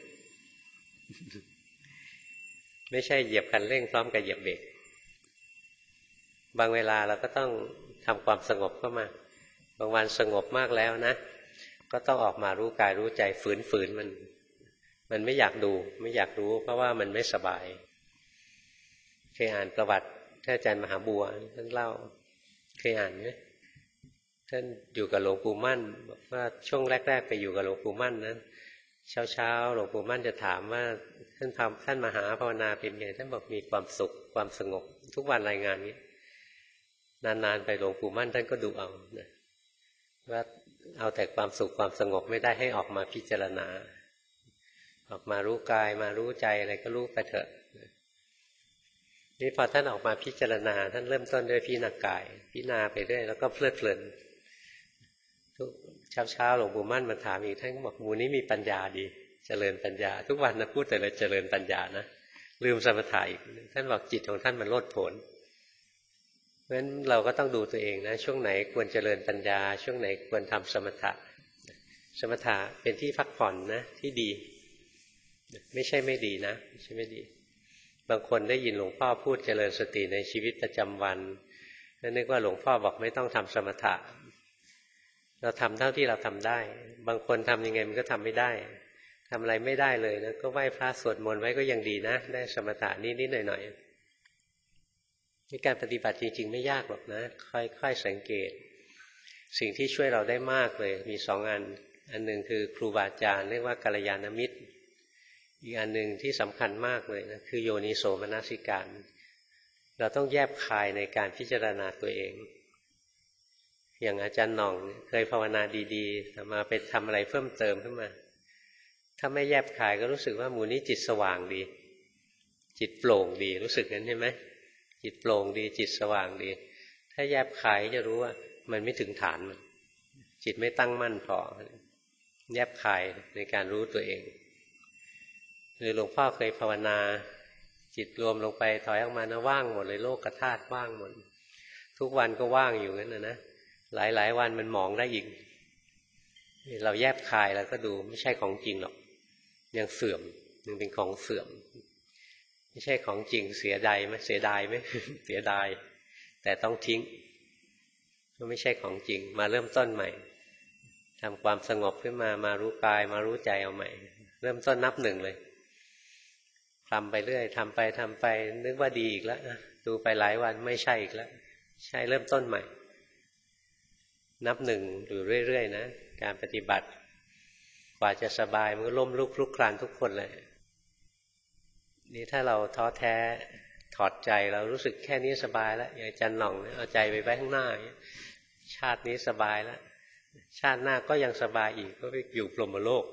ไม่ใช่เหยียบคันเร่งพร้อมกับเหยียบเบรกบางเวลาเราก็ต้องทำความสงบเข้ามาบางวันสงบมากแล้วนะก็ต้องออกมารู้กายรู้ใจฝืนๆมันมันไม่อยากดูไม่อยากรู้เพราะว่ามันไม่สบายเคยอ่านประวัติท่านอาจารย์มหาบัวท่านเล่าเคยอ่านไหมท่านอยู่กับหลวงปู่มั่นบอกว่าช่วงแรกๆไปอยู่กับหลวงปู่มั่นนะเช้าๆหลวงปู่มั่นจะถามว่าท่านทำท่านมหาภาวนาเป็นไงท่านบอกมีความสุขความสงบทุกวันรายงานนี้นานๆไปหลวงปู่มั่นท่านก็ดูเอานะว่าเอาแต่ความสุขความสงบไม่ได้ให้ออกมาพิจารณาออกมารู้กายมารู้ใจอะไรก็รู้ไปเถอะนี่พอท่านออกมาพิจารณาท่านเริ่มต้นด้วยพิจารณากายพิจารณาไปเรื่อยแล้วก็เพลิดเพลินทุกเช้าเช้าหลวงปู่มั่นมาถามอีกท่านก็บอกหมู่นี้มีปัญญาดีเจริญปัญญาทุกวันนะพูดแต่เลยเจริญปัญญานะลืมสมถะอีกท่านบอกจิตของท่านมันโลดโผนเพราะฉะนั้นเราก็ต้องดูตัวเองนะช่วงไหนควรเจริญปัญญาช่วงไหนควรทำสมถะสมถะเป็นที่พักผ่อนนะที่ดีไม่ใช่ไม่ดีนะไม่ใช่ไม่ดีบางคนได้ยินหลวงพ่อพูดเจริญสติในชีวิตประจำวันแล้วนึกว่าหลวงพ่อบอกไม่ต้องทำสมถะเราทำเท่าที่เราทำได้บางคนทำยังไงมันก็ทำไม่ได้ทำอะไรไม่ได้เลยนะก็ไหว้พระสวดมนต์ไว้ก็ยังดีนะได้สมถะนิดๆหน่อยๆนี่การปฏิบัติจริงๆไม่ยากหรอกนะค่อยๆสังเกตสิ่งที่ช่วยเราได้มากเลยมีสองอันอันหนึ่งคือครูบาอาจารย์เรียกว่ากัลยาณมิตรอีกอันหนึ่งที่สำคัญมากเลยนะคือโยนิโสมนสิการเราต้องแยบคายในการพิจารณาตัวเองอย่างอาจารย์หน่องเคยภาวนาดีๆแต่มาไปทำอะไรเพิ่มเติมขึ้นมาถ้าไม่แยบคายก็รู้สึกว่าหมู่นี้จิตสว่างดีจิตโปร่งดีรู้สึกงั้นใช่ไหมจิตโปร่งดีจิตสว่างดีถ้าแยบคายจะรู้ว่ามันไม่ถึงฐานมันจิตไม่ตั้งมั่นพอแยบคายในการรู้ตัวเองหรือหลวงพ่อเคยภาวนาจิตรวมลงไปถอยออกมานะว่างหมดเลยโลกธาตุว่างหมดทุกวันก็ว่างอยู่งั้นนะนะหลายๆวันมันหมองได้อีกเราแยบคายแล้วก็ดูไม่ใช่ของจริงหรอกยังเสื่อมยังเป็นของเสื่อมไม่ใช่ของจริงเสียดายไหมเสียดายไหม เสียดายแต่ต้องทิ้งก็ไม่ใช่ของจริงมาเริ่มต้นใหม่ทำความสงบขึ้นมามารู้กายมารู้ใจเอาใหม่เริ่มต้นนับหนึ่งเลยทำไปเรื่อยทำไปทำไปนึกว่าดีอีกแล้วนะดูไปหลายวันไม่ใช่อีกแล้วใช่เริ่มต้นใหม่นับหนึ่งอยู่เรื่อยๆนะการปฏิบัติกว่าจะสบายมันก็ล้มลุกคลุกคลานทุกคนเลยนี่ถ้าเราท้อแท้ถอดใจเรารู้สึกแค่นี้สบายแล้วอย่างอาจารย์หน่องเอาใจไปไว้ข้างหน้าชาตินี้สบายแล้วชาติหน้าก็ยังสบายอีกก็ไปอยู่พรหมโลก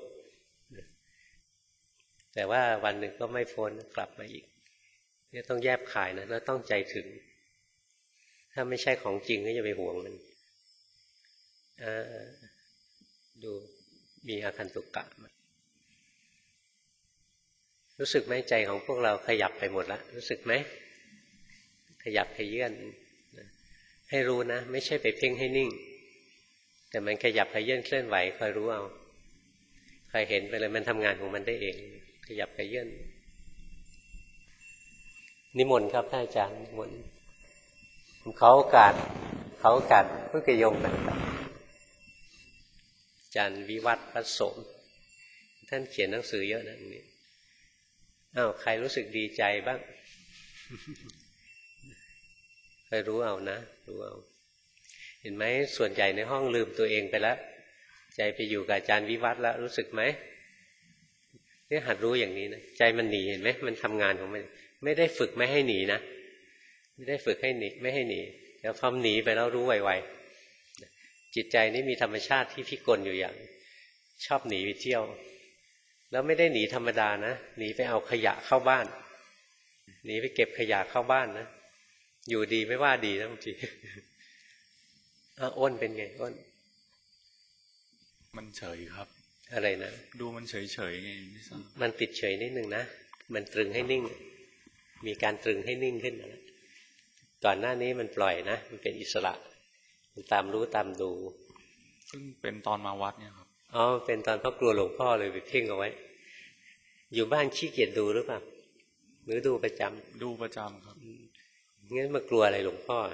แต่ว่าวันหนึ่งก็ไม่พ้นกลับมาอีกนี่ต้องแยบขายนะแล้วต้องใจถึงถ้าไม่ใช่ของจริงก็อย่าไปห่วงมันดูมีอาคันตุกะรู้สึกไหมใจของพวกเราขยับไปหมดแล้วรู้สึกไหมขยับขยื่นให้รู้นะไม่ใช่ไปเพ่งให้นิ่งแต่มันขยับขยื่นเคลื่อนไหวคอยรู้เอาคอยเห็นไปเลยมันทำงานของมันได้เองขยับขยื่นนิมนต์ครับท่านอาจารย์นิมนต์เขาโอกาสเขาโอกาสเพื่อกระยงกันครับอาจารย์วิวัฒน์พัสสมท่านเขียนหนังสือเยอะนะนี่อ้าวใครรู้สึกดีใจบ้างคอยรู้เอานะรู้เอาเห็นไหมส่วนใหญ่ในห้องลืมตัวเองไปแล้วใจไปอยู่กับอาจารย์วิวัฒน์แล้วรู้สึกไหมนี่หัดรู้อย่างนี้นะใจมันหนีเห็นไหมมันทำงานของมันไม่ได้ฝึกไม่ให้หนีนะไม่ได้ฝึกให้หนีไม่ให้หนีแล้วพอหนีไปแล้วรู้ไวๆจิตใจนี่มีธรรมชาติที่พิกลอยู่อย่างชอบหนีไปเที่ยวแล้วไม่ได้หนีธรรมดานะหนีไปเอาขยะเข้าบ้านหนีไปเก็บขยะเข้าบ้านนะอยู่ดีไม่ว่าดีนะบางทีอ้าอ้นเป็นไงอ้นมันเฉยครับอะไรนะดูมันเฉยเฉยไงไม่ทราบมันติดเฉยนิดนึงนะมันตรึงให้นิ่งมีการตรึงให้นิ่งขึ้นนะก่อนหน้านี้มันปล่อยนะมันเป็นอิสระมันตามรู้ตามดูซึ่งเป็นตอนมาวัดเนี่ยครับอ๋อเป็นตอนพ่อกลัวหลวงพ่อเลยไปเพ่งเอาไว้อยู่บ้านขี้เกียจดูหรือเปล่าหรือดูประจำดูประจำครับงั้นมากลัวอะไรหลวงพ่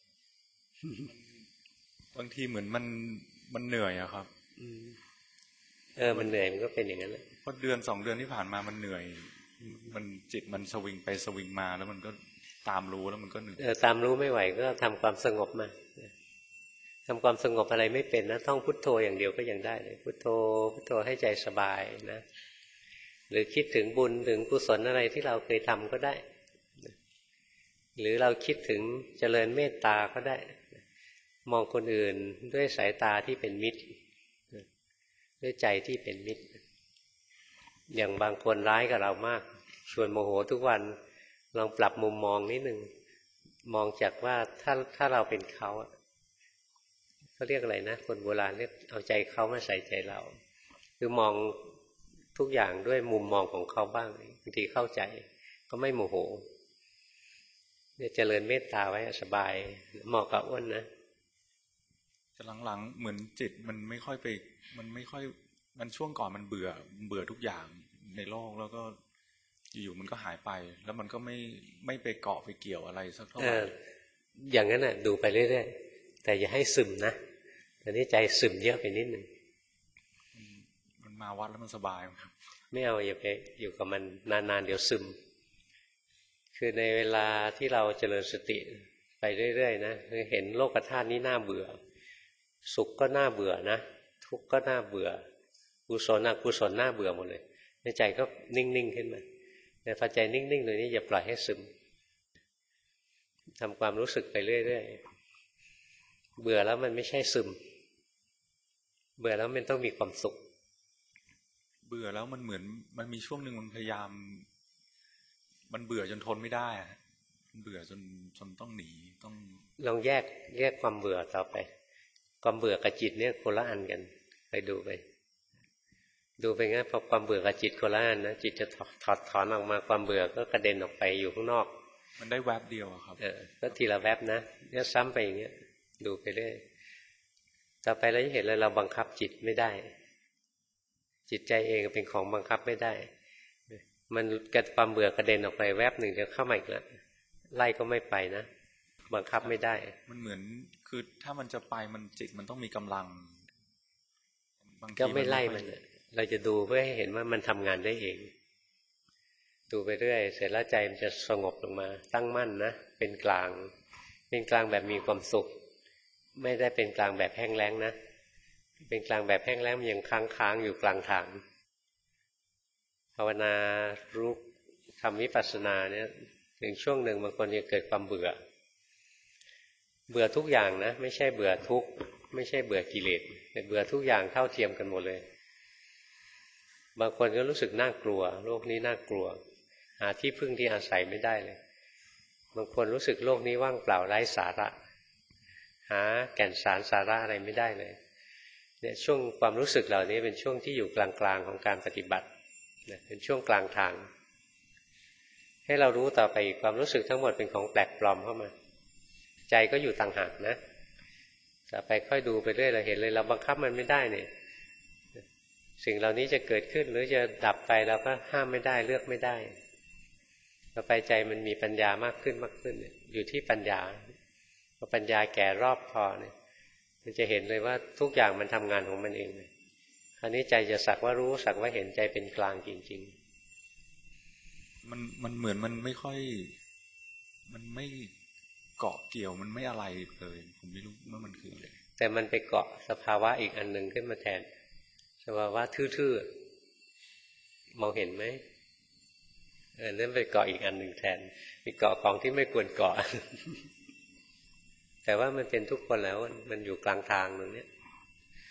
อบางทีเหมือนมันมันเหนื่อยอะครับเออมันเหนื่อยมันก็เป็นอย่างนั้นแหละเพราะเดือนสองเดือนที่ผ่านมามันเหนื่อยมันจิตมันสวิงไปสวิงมาแล้วมันก็ตามรู้แล้วมันก็เหนื่อยเออตามรู้ไม่ไหวก็ทำความสงบมาทำความสงบอะไรไม่เป็นนะท่องพุทโธอย่างเดียวก็ยังได้เลยพุทโธพุทโธให้ใจสบายนะหรือคิดถึงบุญถึงกุศลอะไรที่เราเคยทำก็ได้หรือเราคิดถึงเจริญเมตตาก็ได้มองคนอื่นด้วยสายตาที่เป็นมิตรด้วยใจที่เป็นมิตรอย่างบางคนร้ายกับเรามากชวนโมโหทุกวันลองปรับมุมมองนิดหนึ่งมองจากว่าถ้าถ้าเราเป็นเขาเขาเรียกอะไรนะคนโบราณเรียกเอาใจเขามาใส่ใจเราคือมองทุกอย่างด้วยมุมมองของเขาบ้างบางทีเข้าใจก็ไม่โมโหเนี่ยเจริญเมตตาไว้สบายเหมาะกับอ้วนนะแต่หลังๆเหมือนจิตมันไม่ค่อยไปมันไม่ค่อยมันช่วงก่อนมันเบื่อเบื่อทุกอย่างในโลกแล้วก็อยู่มันก็หายไปแล้วมันก็ไม่ไม่ไปเกาะไปเกี่ยวอะไรสักเท่าไหร่อย่างนั้นน่ะดูไปเรื่อยๆแต่อย่าให้ซึมนะตอนนี้ใจซึมเยอะไปนิดนึงมันมาวัดแล้วมันสบายครับไม่เอาอย่าไปอยู่กับมันนานๆเดี๋ยวซึมคือในเวลาที่เราเจริญสติไปเรื่อยๆนะเห็นโลกธาตุนี้น่าเบื่อสุขก็น่าเบื่อนะทุกข์ก็น่าเบื่อกุศลอกุศลน่าเบื่อหมดเลยในใจก็นิ่งๆขึ้นมาแต่พอใจนิ่งๆเลยนี่อย่าปล่อยให้ซึมทำความรู้สึกไปเรื่อยๆเบื่อแล้วมันไม่ใช่ซึมเบื่อแล้วมันต้องมีความสุขเบื่อแล้วมันเหมือนมันมีช่วงหนึ่งมันพยายามมันเบื่อจนทนไม่ได้มันเบื่อจนจนต้องหนีต้องลองแยกแยกความเบื่อต่อไปความเบื่อกับจิตเนี่ยคนละอันกันไปดูไปดูไปงั้นพอความเบื่อกับจิตคนละอันนะจิตจะถอดถอนออกมาความเบื่อก็กระเด็นออกไปอยู่ข้างนอกมันได้แวบเดียวครับเออก็ทีละแวบนะเนี่ยซ้ำไปอย่างเงี้ยดูไปเรื่อยต่อไปเราจะเห็นเลยเราบังคับจิตไม่ได้จิตใจเองเป็นของบังคับไม่ได้มันกระความเบื่อกระเด็นออกไปแวบหนึ่งจะเข้ามาอีกแล้วไล่ก็ไม่ไปนะบังคับไม่ได้มันเหมือนคือถ้ามันจะไปมันจิตมันต้องมีกำลังก็ไม่ไล่มันเราจะดูเพื่อให้เห็นว่ามันทำงานได้เองดูไปเรื่อยเสร็จแล้วใจมันจะสงบลงมาตั้งมั่นนะเป็นกลางเป็นกลางแบบมีความสุขไม่ได้เป็นกลางแบบแห้งแล้งนะเป็นกลางแบบแห้งแล้งมันยังค้างค้างอยู่กลางทางภาวนารู้ทำวิปัสสนาเนี่ยถึงช่วงหนึ่งบางคนจะเกิดความเบื่อเบื่อทุกอย่างนะไม่ใช่เบื่อทุกข์ไม่ใช่เบื่อกิเลสแต่เบื่อทุกอย่างเท่าเทียมกันหมดเลยบางคนก็รู้สึกน่ากลัวโลกนี้น่ากลัวหาที่พึ่งที่อาศัยไม่ได้เลยบางคนรู้สึกโลกนี้ว่างเปล่าไร้สาระหาแก่นสารสาระอะไรไม่ได้เลยเนี่ยช่วงความรู้สึกเหล่านี้เป็นช่วงที่อยู่กลางๆของการปฏิบัติเป็นช่วงกลางทางให้เรารู้ต่อไปอีกความรู้สึกทั้งหมดเป็นของแปลกปลอมเข้ามาใจก็อยู่ต่างหากนะต่อไปค่อยดูไปเรื่อยเราเห็นเลยเราบังคับมันไม่ได้เนี่ยสิ่งเหล่านี้จะเกิดขึ้นหรือจะดับไปเราก็ห้ามไม่ได้เลือกไม่ได้ต่อไปใจมันมีปัญญามากขึ้นมากขึ้นอยู่ที่ปัญญาพอปัญญาแก่รอบพอเนี่ยมันจะเห็นเลยว่าทุกอย่างมันทำงานของมันเองเลยคราวนี้ใจจะสักว่ารู้สักว่าเห็นใจเป็นกลางจริงๆมันมันเหมือนมันไม่ค่อยมันไม่เกาะเกี่ยวมันไม่อะไรเลยผมไม่รู้ว่ามันคืออะไรแต่มันไปเกาะสภาวะอีกอันหนึ่งขึ้นมาแทนสภาวะทื่อๆมองเห็นไหมเออนั่นไปเกาะอีกอันหนึ่งแทนไปเกาะของที่ไม่ควรเกาะ แต่ว่ามันเป็นทุกคนแล้วมันอยู่กลางทางตรงนี้ท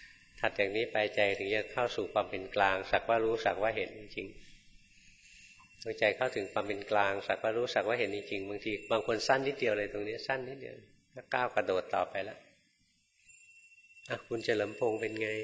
หัดอย่างนี้ไปใจถึงจะเข้าสู่ความเป็นกลางสักว่ารู้สักว่าเห็นจริงๆเมื่อใจเข้าถึงความเป็นกลางสักว่ารู้สักว่าเห็นจริงๆบางทีบางคนสั้นนิดเดียวเลยตรงนี้สั้นนิดเดียวแล้วก้าวกระโดดต่อไปแล้วอ่ะคุณเฉลิมพงษ์เป็นไง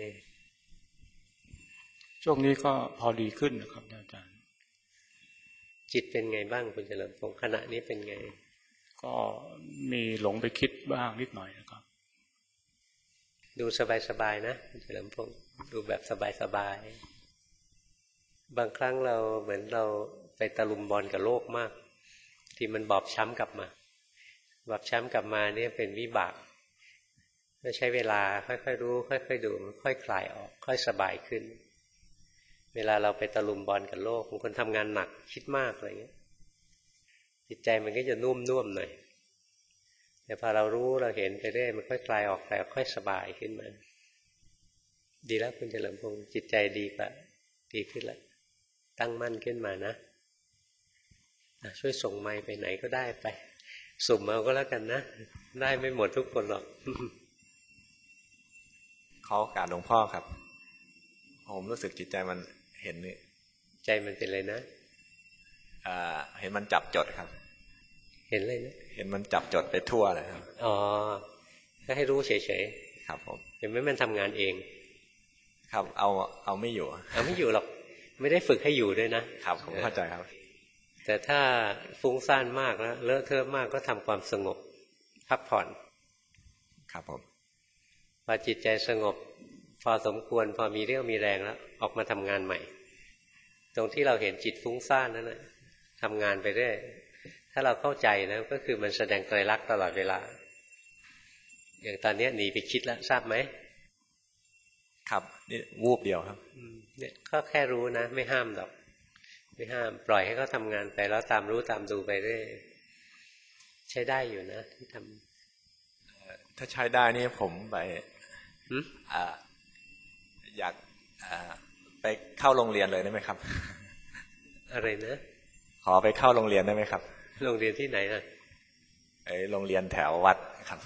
ช่วงนี้ก็พอดีขึ้นนะครับอาจารย์จิตเป็นไงบ้างคุณเฉลิมพงษ์ขณะนี้เป็นไงก็มีหลงไปคิดบ้างนิดหน่อยนะครับดูสบายๆนะคุณเฉลิมพงษ์ดูแบบสบายๆบางครั้งเราเหมือนเราไปตะลุมบอลกับโลกมากที่มันบอบช้ำกลับมาบอบช้ำกลับมาเนี่ยเป็นวิบากไม่ใช้เวลาค่อยๆรู้ค่อยๆดูค่อยคลายออกค่อยสบายขึ้นเวลาเราไปตะลุมบอลกับโลกบางคนทำงานหนักคิดมากอะไรเงี้ยจิตใจมันก็จะนุ่มๆหน่อยแต่พอเรารู้เราเห็นไปเรื่อยมันค่อยคลายออกแล้วค่อยสบายขึ้นมาดีแล้วคุณเฉลิมพงษ์จิตใจดีกว่าดีขึ้นแล้วตั้งมั่นขึ้นมานะช่วยส่งไมค์ไปไหนก็ได้ไปสุ่มเอาก็แล้วกันนะได้ไม่หมดทุกคนหรอกขอโอกาสหลวงพ่อครับผมรู้สึกจิตใจมันเห็นนี่ใจมันเป็นอะไรนะอ่าเห็นมันจับจดครับเห็นเลยนะเห็นมันจับจดไปทั่วเลยครับอ๋อก็ให้รู้เฉยๆครับผมเห็นไหมมันทำงานเองครับเอาเอาไม่อยู่เอาไม่อยู่หรอกไม่ได้ฝึกให้อยู่ด้วยนะครับผมเข้าใจครับแต่ถ้าฟุ้งซ่านมากแล้วเลอะเทอะมากก็ทำความสงบพักผ่อนครับผมพอจิตใจสงบพอสมควรพอมีเรี่ยวมีแรงแล้วออกมาทำงานใหม่ตรงที่เราเห็นจิตฟุ้งซ่านนั้นนะทำงานไปเรื่อยถ้าเราเข้าใจนะก็คือมันแสดงไตรลักษณ์ตลอดเวลาอย่างตอนนี้หนีไปคิดแล้วทราบไหมครับนี่วูบเดียวครับเนี่ยก็แค่รู้นะไม่ห้ามหรอกไม่ห้ามปล่อยให้เขาทำงานไปแล้วตามรู้ตามดูไปเรื่อยใช้ได้อยู่นะที่ทำถ้าใช้ได้นี่ผมไปอ่าอยากไปเข้าโรงเรียนเลยได้ไหมครับอะไรนะขอไปเข้าโรงเรียนได้ไหมครับโรงเรียนที่ไหนล่ะไอโรงเรียนแถววัดครับ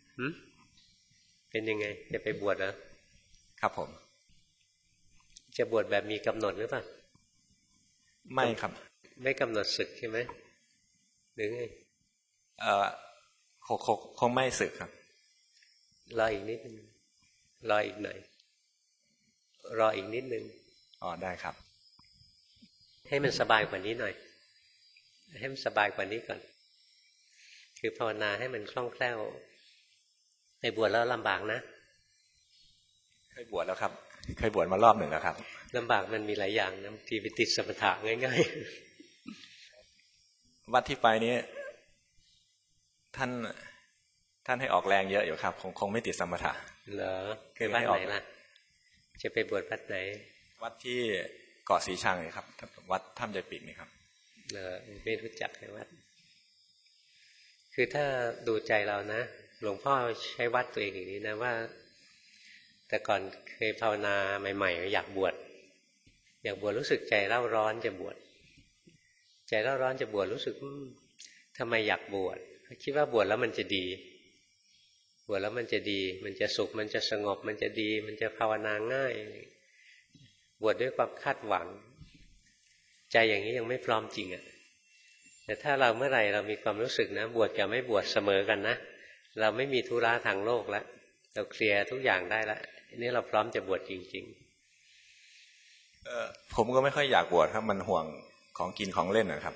เป็นยังไงจะไปบวชเหรอครับผมจะบวชแบบมีกำหนดหรือเปล่าไม่ครับไม่กำหนดศึกใช่ไหมหรือไงเอ่อคงคงไม่ศึกครับรออีกนิดนึงรออีกหน่อยรออีกนิดนึงอ๋อได้ครับให้มันสบายกว่านี้หน่อยให้มันสบายกว่านี้ก่อนคือภาวนาให้มันคล่องแคล่วไปบวชแล้วลำบากนะเคยบวชแล้วครับเคยบวชมารอบหนึ่งแล้วครับลำบากมันมีหลายอย่างนะบางทีไปติดสมถะง่ายๆวัดที่ไปนี้ท่านท่านให้ออกแรงเยอะอยู่ครับคงคงไม่ติดสมถะเหรอเคยวัดไหนล่ะจะไปบวชวัดไหนวัดที่เกาะสีชังนี่ครับวัดถ้ำใจปีกนี่ครับเหรอไม่รู้จักเลยวัดคือถ้าดูใจเรานะหลวงพ่อใช้วัดตัวเองอย่างนี้นะว่าแต่ก่อนเคยภาวนาใหม่ๆอยากบวชอยากบวชรู้สึกใจเร่าร้อนจะบวชใจเร่าร้อนจะบวชรู้สึกทำไมอยากบวชคิดว่าบวชแล้วมันจะดีบวชแล้วมันจะดีมันจะสุขมันจะสงบมันจะดีมันจะภาวนาง่ายบวชด้วยความคาดหวังใจอย่างนี้ยังไม่พร้อมจริงอ่ะแต่ถ้าเราเมื่อไหร่เรามีความรู้สึกนะบวชกับไม่บวชเสมอกันนะเราไม่มีธุระทางโลกแล้วเราเคลียร์ทุกอย่างได้แล้วนี่เราพร้อมจะบวชจริงๆเออผมก็ไม่ค่อยอยากบวชครับมันห่วงของกินของเล่นนะครับ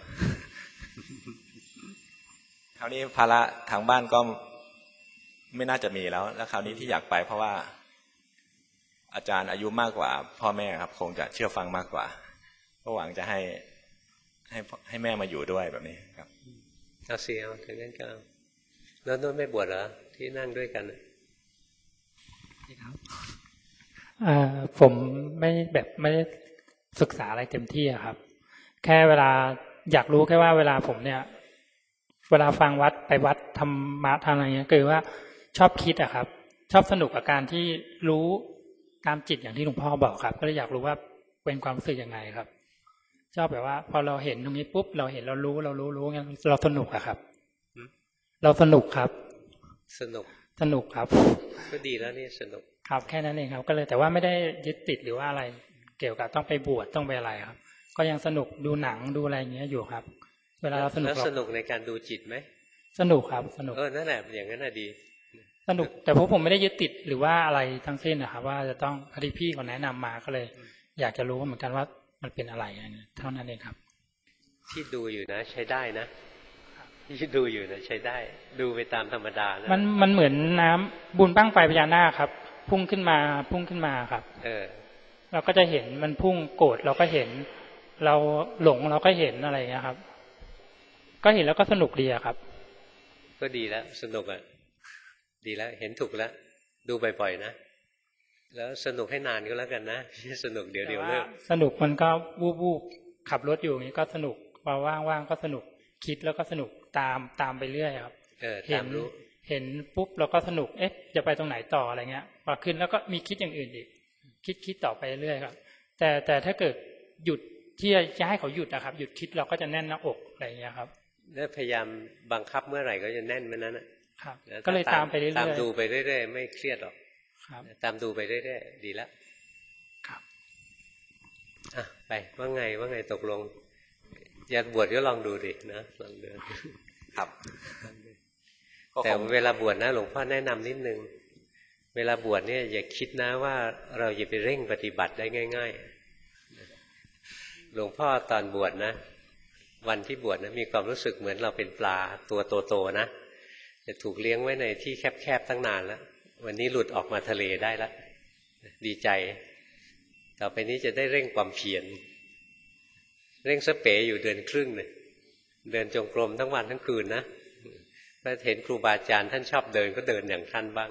คราวนี้ภาระทางบ้านก็ไม่น่าจะมีแล้วแล้วคราวนี้ที่อยากไปเพราะว่าอาจารย์อายุมากกว่าพ่อแม่ครับคงจะเชื่อฟังมากกว่าก็หวังจะให้ให้ให้แม่มาอยู่ด้วยแบบนี้ครับเอาเสียเอาถึงนั้นก็แล้วโน้นไม่บวชเหรอที่นั่งด้วยกันครับผมไม่แบบไม่ได้ศึกษาอะไรเต็มที่ครับแค่เวลาอยากรู้แค่ว่าเวลาผมเนี่ยเวลาฟังวัดไปวัดธรรมะทางอะไรเงี้ยคือว่าชอบคิดอะครับชอบสนุกกับการที่รู้ตามจิตอย่างที่หลวงพ่อบอกครับก็เลยอยากรู้ว่าเป็นความรู้สึกยังไงครับชอบแบบว่าพอเราเห็นตรงนี้ปุ๊บเราเห็นเรารู้เรารู้รู้งั้นเราสนุกอะครับเราสนุกครับสนุกสนุกครับก็ดีแล้วนี่สนุกครับแค่นั้นเองครับก็เลยแต่ว่าไม่ได้ยึดติดหรือว่าอะไรเกี่ยวกับต้องไปบวชต้องไปอะไรครับก็ยังสนุกดูหนังดูอะไรอย่างเงี้ยอยู่ครับ เวลาเราสนุกแล้วสนุกในการดูจิตไหมสนุกครับสนุกเออนั่นแหละอย่างนั้นน่ะดีสนุกแต่พวกผมไม่ได้ยึดติดหรือว่าอะไรทั้งสิ้นนะครับว่าจะต้องพอดีพี่เขาแนะนำมาก็เลย อยากจะรู้เหมือนกันว่ามันเป็นอะไรเท่านั้นเองครับที่ดูอยู่นะใช้ได้นะที่ดูอยู่นะใช้ได้ดูไปตามธรรมดานะมันมันเหมือนน้ำบุญบั้งไฟพญานาคครับพุ่งขึ้นมาพุ่งขึ้นมาครับเออเราก็จะเห็นมันพุ่งโกรธเราก็เห็นเราหลงเราก็เห็นอะไรอย่างเงี้ยครับก็เห็นแล้วก็สนุกดีอะครับก็ดีแล้วสนุกอ่ะดีแล้วเห็นถูกแล้วดูบ่อยๆนะแล้วสนุกให้นานก็แล้วกันนะสนุกเดี๋ยวเดี๋ยวเลิกสนุกมันก็วูบวูบขับรถอยู่อย่างนี้ก็สนุกพอว่างๆก็สนุกคิดแล้วก็สนุกตามตามไปเรื่อยครับเห็นเห็นปุ๊บเราก็สนุกเอ๊ะจะไปตรงไหนต่ออะไรเงี้ยพอขึ้นแล้วก็มีคิดอย่างอื่นอีกคิดคิดต่อไปเรื่อยครับแต่แต่ถ้าเกิดหยุดที่จะให้เขาหยุดนะครับหยุดคิดเราก็จะแน่นหน้าอกอะไรเงี้ยครับแล้วพยายามบังคับเมื่อไหร่ก็จะแน่นเมื่อนั้นครับก็เลยตามไปเรื่อยๆตามดูไปเรื่อยๆไม่เครียดหรอกครับตามดูไปเรื่อยๆดีแล้วครับอ่ะไปว่าไงว่าไงตกลงอยากบวชก็ลองดูดินะลองดูครับแต่เวลาบวชนะหลวงพ่อแนะนำนิดนึงเวลาบวชเนี่ยอย่าคิดนะว่าเราอย่าไปเร่งปฏิบัติได้ง่ายๆหลวงพ่อตอนบวชนะวันที่บวชนะมีความรู้สึกเหมือนเราเป็นปลาตัวโตๆนะแต่ถูกเลี้ยงไว้ในที่แคบๆตั้งนานแล้ววันนี้หลุดออกมาทะเลได้แล้วดีใจต่อไปนี้จะได้เร่งความเพียรเร่งสเปรอยู่เดือนครึ่งเลยเดินจงกรมทั้งวันทั้งคืนนะถ้าเห็นครูบาอาจารย์ท่านชอบเดินก็เดินอย่างท่านบ้าง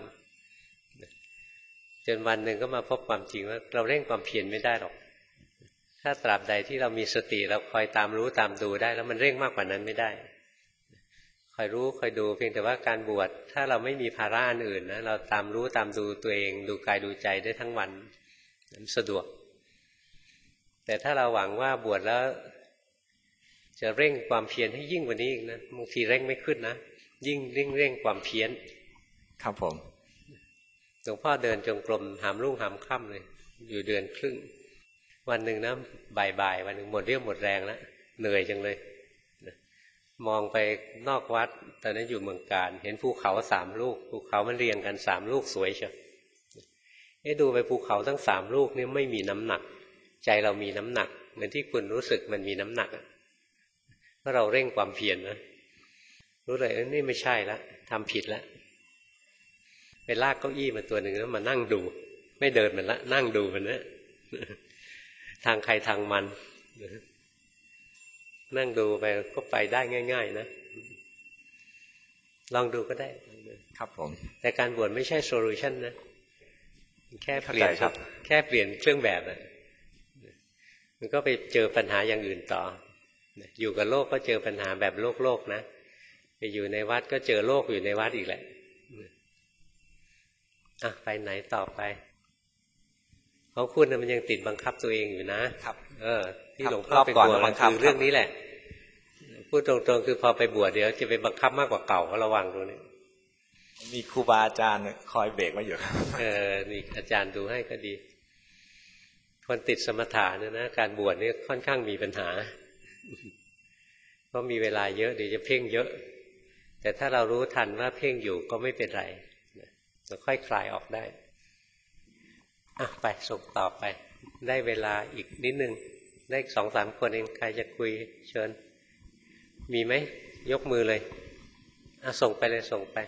จนวันหนึ่งก็มาพบความจริงว่าเราเร่งความเพียรไม่ได้หรอกถ้าตราบใดที่เรามีสติเราคอยตามรู้ตามดูได้แล้วมันเร่งมากกว่านั้นไม่ได้คอยรู้คอยดูเพียงแต่ว่าการบวชถ้าเราไม่มีภาระอันอื่นนะเราตามรู้ตามดูตัวเองดูกายดูใจได้ทั้งวันนั้นสะดวกแต่ถ้าเราหวังว่าบวชแล้วจะเร่งความเพียรให้ยิ่งกว่านี้อีกนะบางทีเร่งไม่ขึ้นนะยิ่งเร่งเร่งความเพี้ยนครับผมหลวงพ่อเดินจงกรมหามรุ่งหามค่ำเลยอยู่เดือนครึ่งวันหนึ่งนะบ่ายๆวันหนึ่งหมดเรี่ยวหมดแรงแล้วเหนื่อยจังเลยมองไปนอกวัดตอนนั้นอยู่เมืองการเห็นภูเขาสามลูกภูเขามันเรียงกันสามลูกสวยเชียวเอ๊ะดูไปภูเขาทั้งสามลูกนี่ไม่มีน้ำหนักใจเรามีน้ำหนักเหมือนที่คุณรู้สึกมันมีน้ำหนักเพราะเราเร่งความเพียร นะรู้เลยเอ้ยนี่ไม่ใช่ละทำผิดแล้วไปลากเก้าอี้มาตัวหนึ่งแล้วมานั่งดูไม่เดินมันละนั่งดูมันนะทางใครทางมันนั่งดูไปก็ไปได้ง่ายๆนะลองดูก็ได้ครับผมแต่การบวชไม่ใช่โซลูชันนะแค่เปลี่ยนแค่เปลี่ยนเครื่องแบบนะมันก็ไปเจอปัญหาอย่างอื่นต่ออยู่กับโลกก็เจอปัญหาแบบโลกโลกนะไปอยู่ในวัดก็เจอโลกอยู่ในวัดอีกแหละอ่ะไปไหนต่อไปของคุณมันยังติดบังคับตัวเองอยู่นะครับเออที่หลวงพ่อไปบวชมันคือเรื่องนี้แหละพูดตรงๆคือพอไปบวชเดี๋ยวจะไปบังคับมากกว่าเก่าก็ระวังตรงนี้มีครูบาอาจารย์คอยเบรกไว้อยู่เออมีอาจารย์ดูให้ก็ดีคนติดสมถะเนี่ยนะการบวชนี่ค่อนข้างมีปัญหาเพราะมีเวลาเยอะเดี๋ยวจะเพ่งเยอะแต่ถ้าเรารู้ทันว่าเพ่งอยู่ก็ไม่เป็นไรเราค่อยคลายออกได้อ่ะไปส่งต่อไปได้เวลาอีกนิดนึงได้สองสามคนเองใครจะคุยเชิญมีไหมยกมือเลยอ่ะส่งไปเลยส่งไป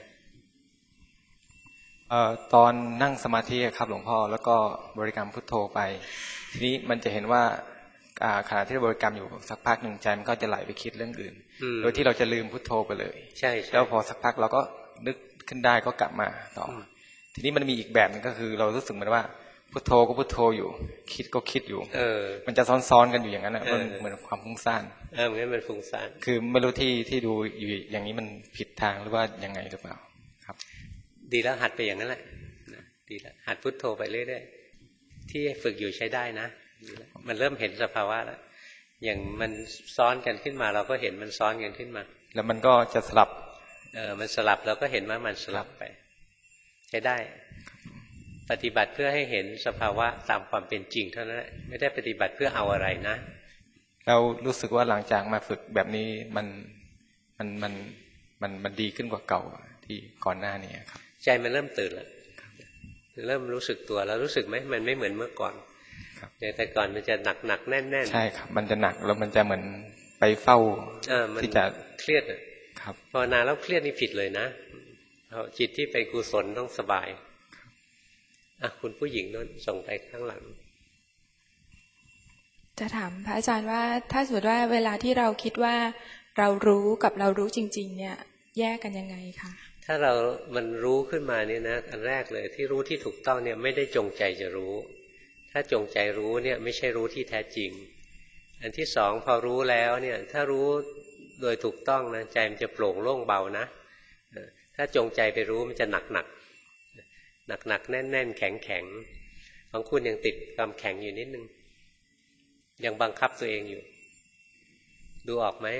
เอ่อตอนนั่งสมาธิครับหลวงพ่อแล้วก็บริกรรมพุทโธไปทีนี้มันจะเห็นว่าขณะที่บริกรรมอยู่สักพักหนึ่งใจมันก็จะไหลไปคิดเรื่องอื่นโดยที่เราจะลืมพุทโธไปเลยใช่แล้วพอสักพักเราก็นึกขึ้นได้ก็กลับมาต่อทีนี้มันมีอีกแบบนึงก็คือเรารู้สึกเหมือนว่าพุทโธก็พุทโธอยู่คิดก็คิดอยู่เออมันจะซ้อนๆกันอยู่อย่างนั้นนะมันเหมือนความฟุ้งซ่านเออเหมือนมันฟุ้งซ่านคือไม่รู้ที่ที่ดูอยู่อย่างนี้มันผิดทางหรือว่ายังไงหรือเปล่าครับดีแล้วหัดไปอย่างนั้นแหละดีแล้วหัดพุทโธไปเรื่อยๆที่ฝึกอยู่ใช้ได้นะมันเริ่มเห็นสภาวะแล้วอย่างมันซ้อนกันขึ้นมาเราก็เห็นมันซ้อนกันขึ้นมาแล้วมันก็จะสลับเออมันสลับเราก็เห็นว่ามันสลับไปใช้ได้ปฏิบัติเพื่อให้เห็นสภาวะตามความเป็นจริงเท่านั้นแหละไม่ได้ปฏิบัติเพื่อเอาอะไรนะเรารู้สึกว่าหลังจากมาฝึกแบบนี้มันมันมันมันมันดีขึ้นกว่าเก่าที่ก่อนหน้านี้ครับใจมันเริ่มตื่นแล้วเริ่มรู้สึกตัวแล้วรู้สึกไหมมันไม่เหมือนเมื่อก่อนแต่ก่อนมันจะหนักหนักแน่นแน่นใช่ครับมันจะหนักแล้วมันจะเหมือนไปเฝ้าที่จะเครียดครับภาวนาแล้วเครียดนี่ผิดเลยนะจิตที่เป็นกุศลต้องสบายอ่ะคุณผู้หญิงนั้นส่งไปข้างหลังจะถามพระอาจารย์ว่าถ้าสมมติว่าเวลาที่เราคิดว่าเรารู้กับเรารู้จริงๆเนี่ยแยกกันยังไงคะถ้าเรามันรู้ขึ้นมาเนี่ยนะอันแรกเลยที่รู้ที่ถูกต้องเนี่ยไม่ได้จงใจจะรู้ถ้าจงใจรู้เนี่ยไม่ใช่รู้ที่แท้จริงอันที่สองพอรู้แล้วเนี่ยถ้ารู้โดยถูกต้องนะใจมันจะโปร่งโล่งเบานะถ้าจงใจไปรู้มันจะหนักหนักหนักหนักแน่นแน่นแข็งแข็งของคุณยังติดความแข็งอยู่นิดนึงยังบังคับตัวเองอยู่ดูออกไหม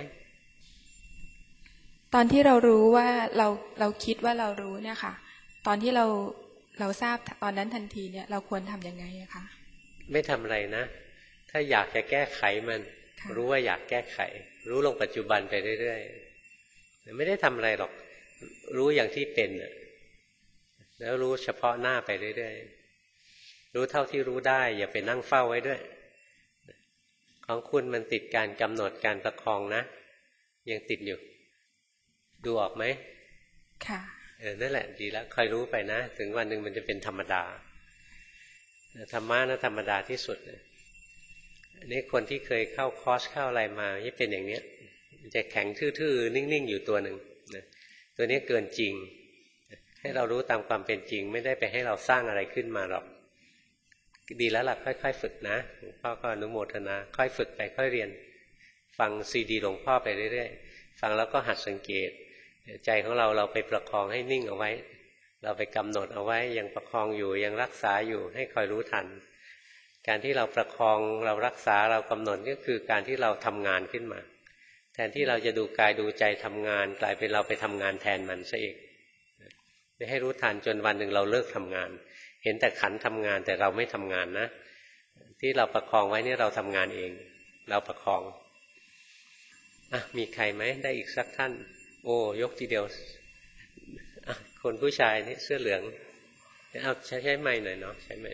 ตอนที่เรารู้ว่าเราเราคิดว่าเรารู้เนี่ยค่ะตอนที่เราเราทราบตอนนั้นทันทีเนี่ยเราควรทำยังไงอะคะไม่ทำอะไรนะถ้าอยากจะแก้ไขมันรู้ว่าอยากแก้ไขรู้ลงปัจจุบันไปเรื่อยๆไม่ได้ทำอะไรหรอกรู้อย่างที่เป็นแล้วรู้เฉพาะหน้าไปเรื่อยๆรู้เท่าที่รู้ได้อย่าไปนั่งเฝ้าไว้ด้วยของคุณมันติดการกำหนดการประคองนะยังติดอยู่ดูออกไหมค่ะเออนั่นแหละดีแล้วคอยรู้ไปนะถึงวันหนึ่งมันจะเป็นธรรมดาธรรมะนะธรรมดาที่สุดอันนี้คนที่เคยเข้าคอร์สเข้าอะไรมาที่เป็นอย่างเนี้ยมันจะแข็งทื่อๆนิ่งๆอยู่ตัวหนึ่งตัวนี้เกินจริงให้เรารู้ตามความเป็นจริงไม่ได้ไปให้เราสร้างอะไรขึ้นมาหรอกดีแล้วล่ะค่อยๆฝึกนะหลวงพ่อก็อนุโมทนาค่อยฝึกไปค่อยเรียนฟังซีดีหลวงพ่อไปเรื่อยๆฟังแล้วก็หัดสังเกตใจของเราเราไปประคองให้นิ่งเอาไว้เราไปกำหนดเอาไว้ยังประคองอยู่ยังรักษาอยู่ให้คอยรู้ทันการที่เราประคองเรารักษาเรากำหนดก็คือการที่เราทำงานขึ้นมาแทนที่เราจะดูกายดูใจทำงานกลายเป็นเราไปทำงานแทนมันซะเองไม่ให้รู้ทันจนวันหนึ่งเราเลิกทำงานเห็นแต่ขันทำงานแต่เราไม่ทำงานนะที่เราประคองไว้นี่เราทำงานเองเราประคองอ่ะมีใครไหมได้อีกสักท่านโอ้ยกทีเดียวอ่ะคนผู้ชายนี่เสื้อเหลืองเอาใช้ใช้ไม้หน่อยเนาะใช้ไม้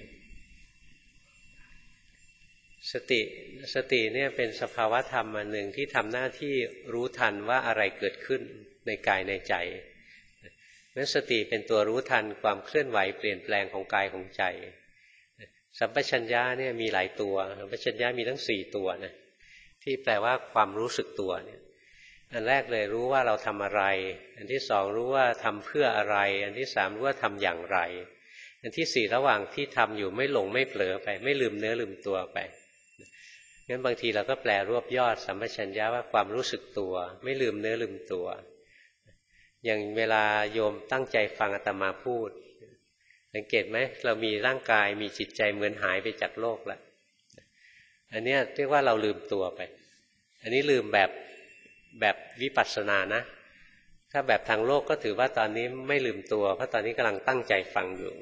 สติสติเนี่ยเป็นสภาวะธรรมอันหนึ่งที่ทำหน้าที่รู้ทันว่าอะไรเกิดขึ้นในกายในใจนั้นสติเป็นตัวรู้ทันความเคลื่อนไหวเปลี่ยนแปลงของกายของใจสัมปชัญญะเนี่ยมีหลายตัวสัมปชัญญะมีทั้งสี่ตัวนะที่แปลว่าความรู้สึกตัวเนี่ยอันแรกเลยรู้ว่าเราทำอะไรอันที่สองรู้ว่าทำเพื่ออะไรอันที่สามรู้ว่าทำอย่างไรอันที่สี่ระหว่างที่ทำอยู่ไม่หลงไม่เผลอไปไม่ลืมเนื้อลืมตัวไปงั้นบางทีเราก็แปลรวบยอดสัมปชัญญะว่าความรู้สึกตัวไม่ลืมเนื้อลืมตัวอย่างเวลาโยมตั้งใจฟังอาตมาพูดสังเกตไหมเรามีร่างกายมีจิตใจเหมือนหายไปจากโลกแล้วอันนี้เรียกว่าเราลืมตัวไปอันนี้ลืมแบบแบบวิปัสสนานะถ้าแบบทางโลกก็ถือว่าตอนนี้ไม่ลืมตัวเพราะตอนนี้กำลังตั้งใจฟังอยู่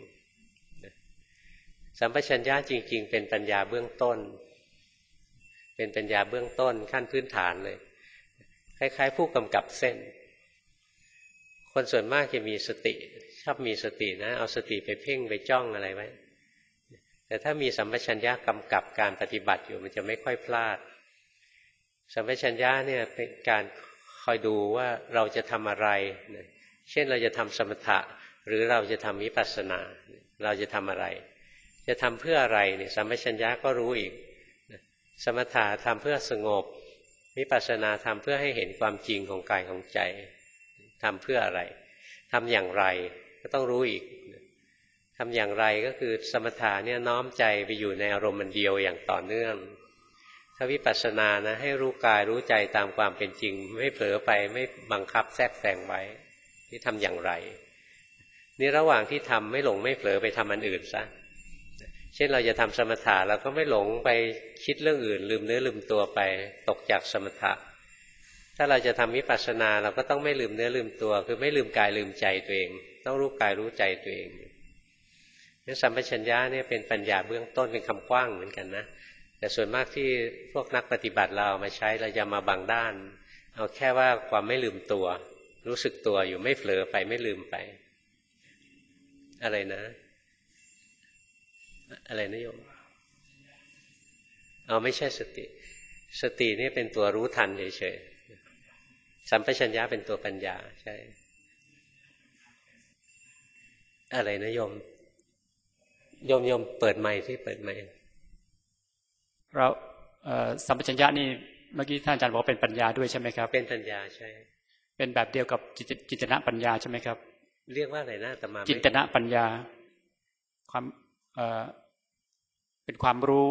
สัมปชัญญะจริงๆเป็นปัญญาเบื้องต้นเป็นปัญญาเบื้องต้นขั้นพื้นฐานเลยคล้ายๆผู้กำกับเส้นคนส่วนมากจะมีสติชอบมีสตินะเอาสติไปเพ่งไปจ้องอะไรไว้แต่ถ้ามีสัมปชัญญะกำกับการปฏิบัติอยู่มันจะไม่ค่อยพลาดสัมปชัญญะเนี่ยเป็นการคอยดูว่าเราจะทำอะไรเช่นเราจะทำสมถะหรือเราจะทำวิปัสสนาเราจะทำอะไรจะทำเพื่ออะไรเนี่ยสัมปชัญญะก็รู้อีกสมถะทำเพื่อสงบวิปัสสนาทำเพื่อให้เห็นความจริงของกายของใจทำเพื่ออะไรทำอย่างไรก็ต้องรู้อีกทำอย่างไรก็คือสมถะเนี่ยน้อมใจไปอยู่ในอารมณ์มันเดียวอย่างต่อเนื่องถ้าวิปัสสนานะให้รู้กายรู้ใจตามความเป็นจริงไม่เผลอไปไม่บังคับแทรกแซงไว้ที่ทำอย่างไรนี่ระหว่างที่ทำไม่หลงไม่เผลอไปทำอันอื่นซะเช่นเราจะทำสมถะเราก็ไม่หลงไปคิดเรื่องอื่นลืมเนื้อลืมตัวไปตกจากสมถะถ้าเราจะทำวิปัสสนาเราก็ต้องไม่ลืมเนื้อลืมตัวคือไม่ลืมกายลืมใจตัวเองต้องรู้กายรู้ใจตัวเองงั้นสัมปชัญญะเนี่ยเป็นปัญญาเบื้องต้นเป็นคำกว้างเหมือนกันนะแต่ส่วนมากที่พวกนักปฏิบัติเราเอามาใช้เราจะมาบางด้านเอาแค่ว่าความไม่ลืมตัวรู้สึกตัวอยู่ไม่เผลอไปไม่ลืมไปอะไรนะอะไรนะโยมเอาไม่ใช่สติสตินี่เป็นตัวรู้ทันเฉยๆสัมปชัญญะเป็นตัวปัญญาใช่อะไรนะโยมโยมโยมเปิดไมค์ที่เปิดไมค์เราสัมปชัญญะนี่เมื่อกี้ท่านอาจารย์บอกเป็นปัญญาด้วยใช่ไหมครับเป็นปัญญาใช่เป็นแบบเดียวกับจิตตนะปัญญาใช่ไหมครับเรียกว่าอะไรนะอาตมาจิตตนะปัญญาความเอ่อเป็นความรู้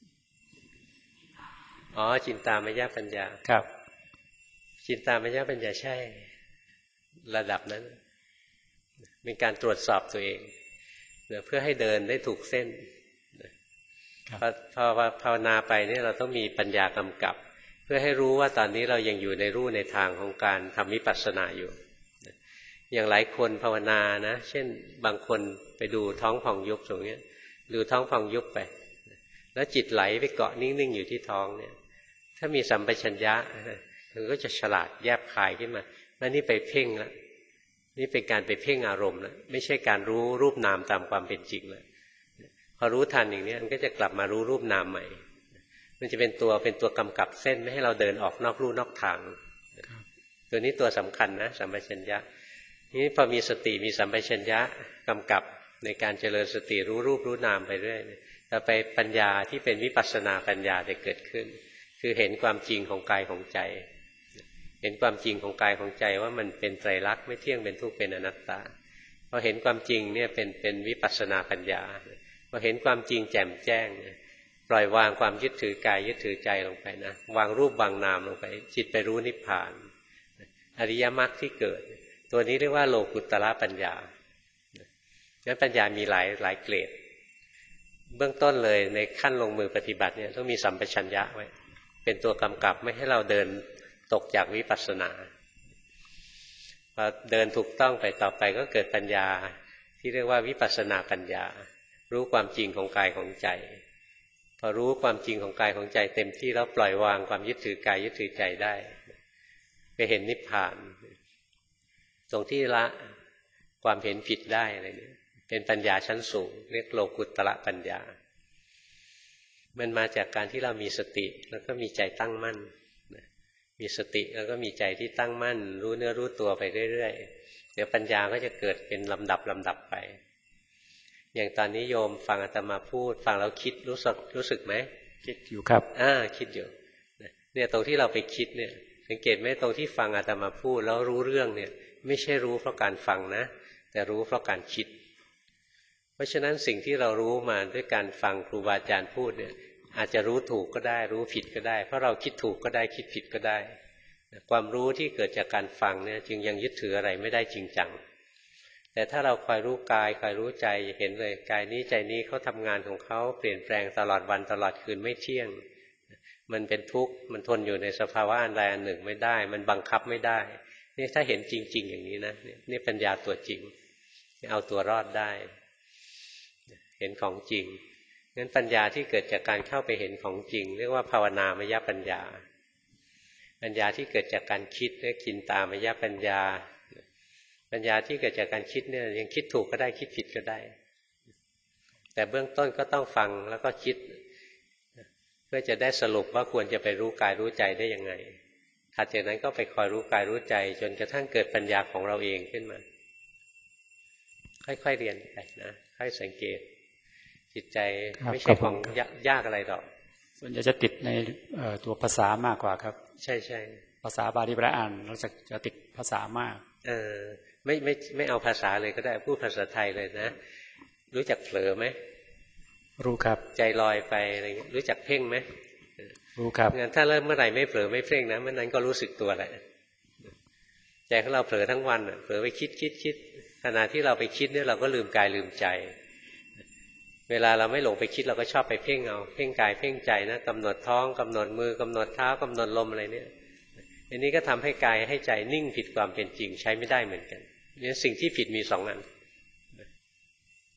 อ๋อจินตามยปัญญาครับจินตามยปัญญาใช่ระดับนั้นเป็นการตรวจสอบตัวเองเพื่อให้เดินได้ถูกเส้นพอพอภาวนาไปเนี่ยเราต้องมีปัญญากำกับเพื่อให้รู้ว่าตอนนี้เรายังอยู่ในรูในทางของการทำวิปัสสนาอยู่อย่างหลายคนภาวนานะเช่นบางคนไปดูท้องผ่องยุบตรงนี้ดูท้องผ่องยุบไปแล้วจิตไหลไปเกาะนิ่งๆอยู่ที่ท้องเนี่ยถ้ามีสัมปชัญญะมันก็จะฉลาดแยบคายขึ้นมาแล้วนี่ไปเพ่งแล้วนี่เป็นการไปเพ่งอารมณ์แล้วไม่ใช่การรู้รูปนามตามความเป็นจริงแล้วพอรู้ทันอย่างนี้มันก็จะกลับมารู้รูปนามใหม่มันจะเป็นตัวเป็นตัวกำกับเส้นไม่ให้เราเดินออกนอกลู่นอกทางตัวนี้ตัวสำคัญนะสัมปชัญญะนี้พอมีสติมีสัมปชัญญะกำกับในการเจริญสติรู้รูปรู้นามไปเรื่อยต่อไปปัญญาที่เป็นวิปัสสนาปัญญาจะเกิดขึ้นคือเห็นความจริงของกายของใจเห็นความจริงของกายของใจว่ามันเป็นไตรลักษณ์ไม่เที่ยงเป็นทุกข์เป็นอนัตตาพอเห็นความจริงเนี่ยเป็นเป็นวิปัสสนาปัญญาพอเห็นความจริงแจ่มแจ้งปล่อยวางความยึดถือกายยึดถือใจลงไปนะวางรูปวางนามลงไปจิตไปรู้นิพพานอริยมรรคที่เกิดตัวนี้เรียกว่าโลกุตตรปัญญางั้นปัญญามีหลายหลายเกรดเบื้องต้นเลยในขั้นลงมือปฏิบัติเนี่ยต้องมีสัมปชัญญะไว้เป็นตัวกำกับไม่ให้เราเดินตกจากวิปัสสนาพอเดินถูกต้องไปต่อไปก็เกิดปัญญาที่เรียกว่าวิปัสสนาปัญญารู้ความจริงของกายของใจพอรู้ความจริงของกายของใจเต็มที่แล้วปล่อยวางความยึดถือกายยึดถือใจได้ไปเห็นนิพพานตรงที่ละความเห็นผิดได้อะไรเนี่ยเป็นปัญญาชั้นสูงเรียกโลกุตตระปัญญามันมาจากการที่เรามีสติแล้วก็มีใจตั้งมั่นมีสติแล้วก็มีใจที่ตั้งมั่นรู้เนื้อรู้ตัวไปเรื่อยๆเดี๋ยวปัญญาก็จะเกิดเป็นลำดับลำดับไปอย่างตอนนี้โยมฟังอาตมาพูดฟังแล้วคิดรู้สึกรู้สึกไหมคิดอยู่ครับอ่าคิดอยู่เนี่ยตรงที่เราไปคิดเนี่ยสังเกตไหมตรงที่ฟังอาตมาพูดแล้วรู้เรื่องเนี่ยไม่ใช่รู้เพราะการฟังนะแต่รู้เพราะการคิดเพราะฉะนั้นสิ่งที่เรารู้มาด้วยการฟังครูบาอาจารย์พูดเนี่ยอาจจะรู้ถูกก็ได้รู้ผิดก็ได้เพราะเราคิดถูกก็ได้คิดผิดก็ได้ความรู้ที่เกิดจากการฟังเนี่ยจึงยังยึดถืออะไรไม่ได้จริงจังแต่ถ้าเราคอยรู้กายคอยรู้ใจเห็นเลยกายนี้ใจนี้เขาทำงานของเขาเปลี่ยนแปลงตลอดวันตลอดคืนไม่เที่ยงมันเป็นทุกข์มันทนอยู่ในสภาวะอันใดอันหนึ่งไม่ได้มันบังคับไม่ได้นี่ถ้าเห็นจริงๆอย่างนี้นะนี่ปัญญาตัวจริงเอาตัวรอดได้เห็นของจริงงั้นปัญญาที่เกิดจากการเข้าไปเห็นของจริงเรียกว่าภาวนามยปัญญาปัญญาที่เกิดจากการคิดเรียกจินตามยปัญญาปัญญาที่เกิดจากการคิดเนี่ยยังคิดถูกก็ได้คิดผิดก็ได้แต่เบื้องต้นก็ต้องฟังแล้วก็คิดเพื่อจะได้สรุปว่าควรจะไปรู้กายรู้ใจได้ยังไงถัดจากนั้นก็ไปคอยรู้กายรู้ใจจนกระทั่งเกิดปัญญาของเราเองขึ้นมาค่อยๆเรียนไปนะค่อยสังเกตจิตใจไม่ใช่ของยากอะไรหรอกส่วนใหญ่จะติดในตัวภาษามากกว่าครับใช่ใช่ภาษาบาลีแปลอ่านเราจะจะติดภาษามากเออไม่ไม่ไม่เอาภาษาเลยก็ได้พูดภาษาไทยเลยนะรู้จักเผลอไหมรู้ครับใจลอยไปอะไรรู้จักเพ่งไหมรู้ครับงั้นถ้าเริ่มเมื่อไหร่ไม่เผลอไม่เพ่งนะเมื่อนั้นก็รู้สึกตัวแหละใจของเราเผลอทั้งวันเผลอไปคิดคิดคิดขณะที่เราไปคิดเนี่ยเราก็ลืมกายลืมใจเวลาเราไม่หลงไปคิดเราก็ชอบไปเพ่งเอาเพ่งกายเพ่งใจนะกำหนดท้องกำหนดมือกำหนดเท้ากำหนดลมอะไรเนี่ยอันนี้ก็ทำให้กายให้ใจนิ่งผิดความเป็นจริงใช้ไม่ได้เหมือนกันเนี่ยสิ่งที่ผิดมีสองอัน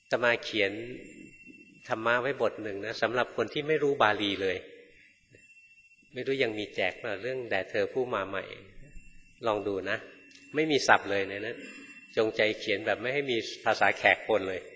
อาตมาเขียนธรรมะไว้บทหนึ่งนะสำหรับคนที่ไม่รู้บาลีเลยไม่รู้ยังมีแจกเรื่องแด่เธอผู้มาใหม่ลองดูนะไม่มีศัพท์เลยในนั้นจงใจเขียนแบบไม่ให้มีภาษาแขกปนเลย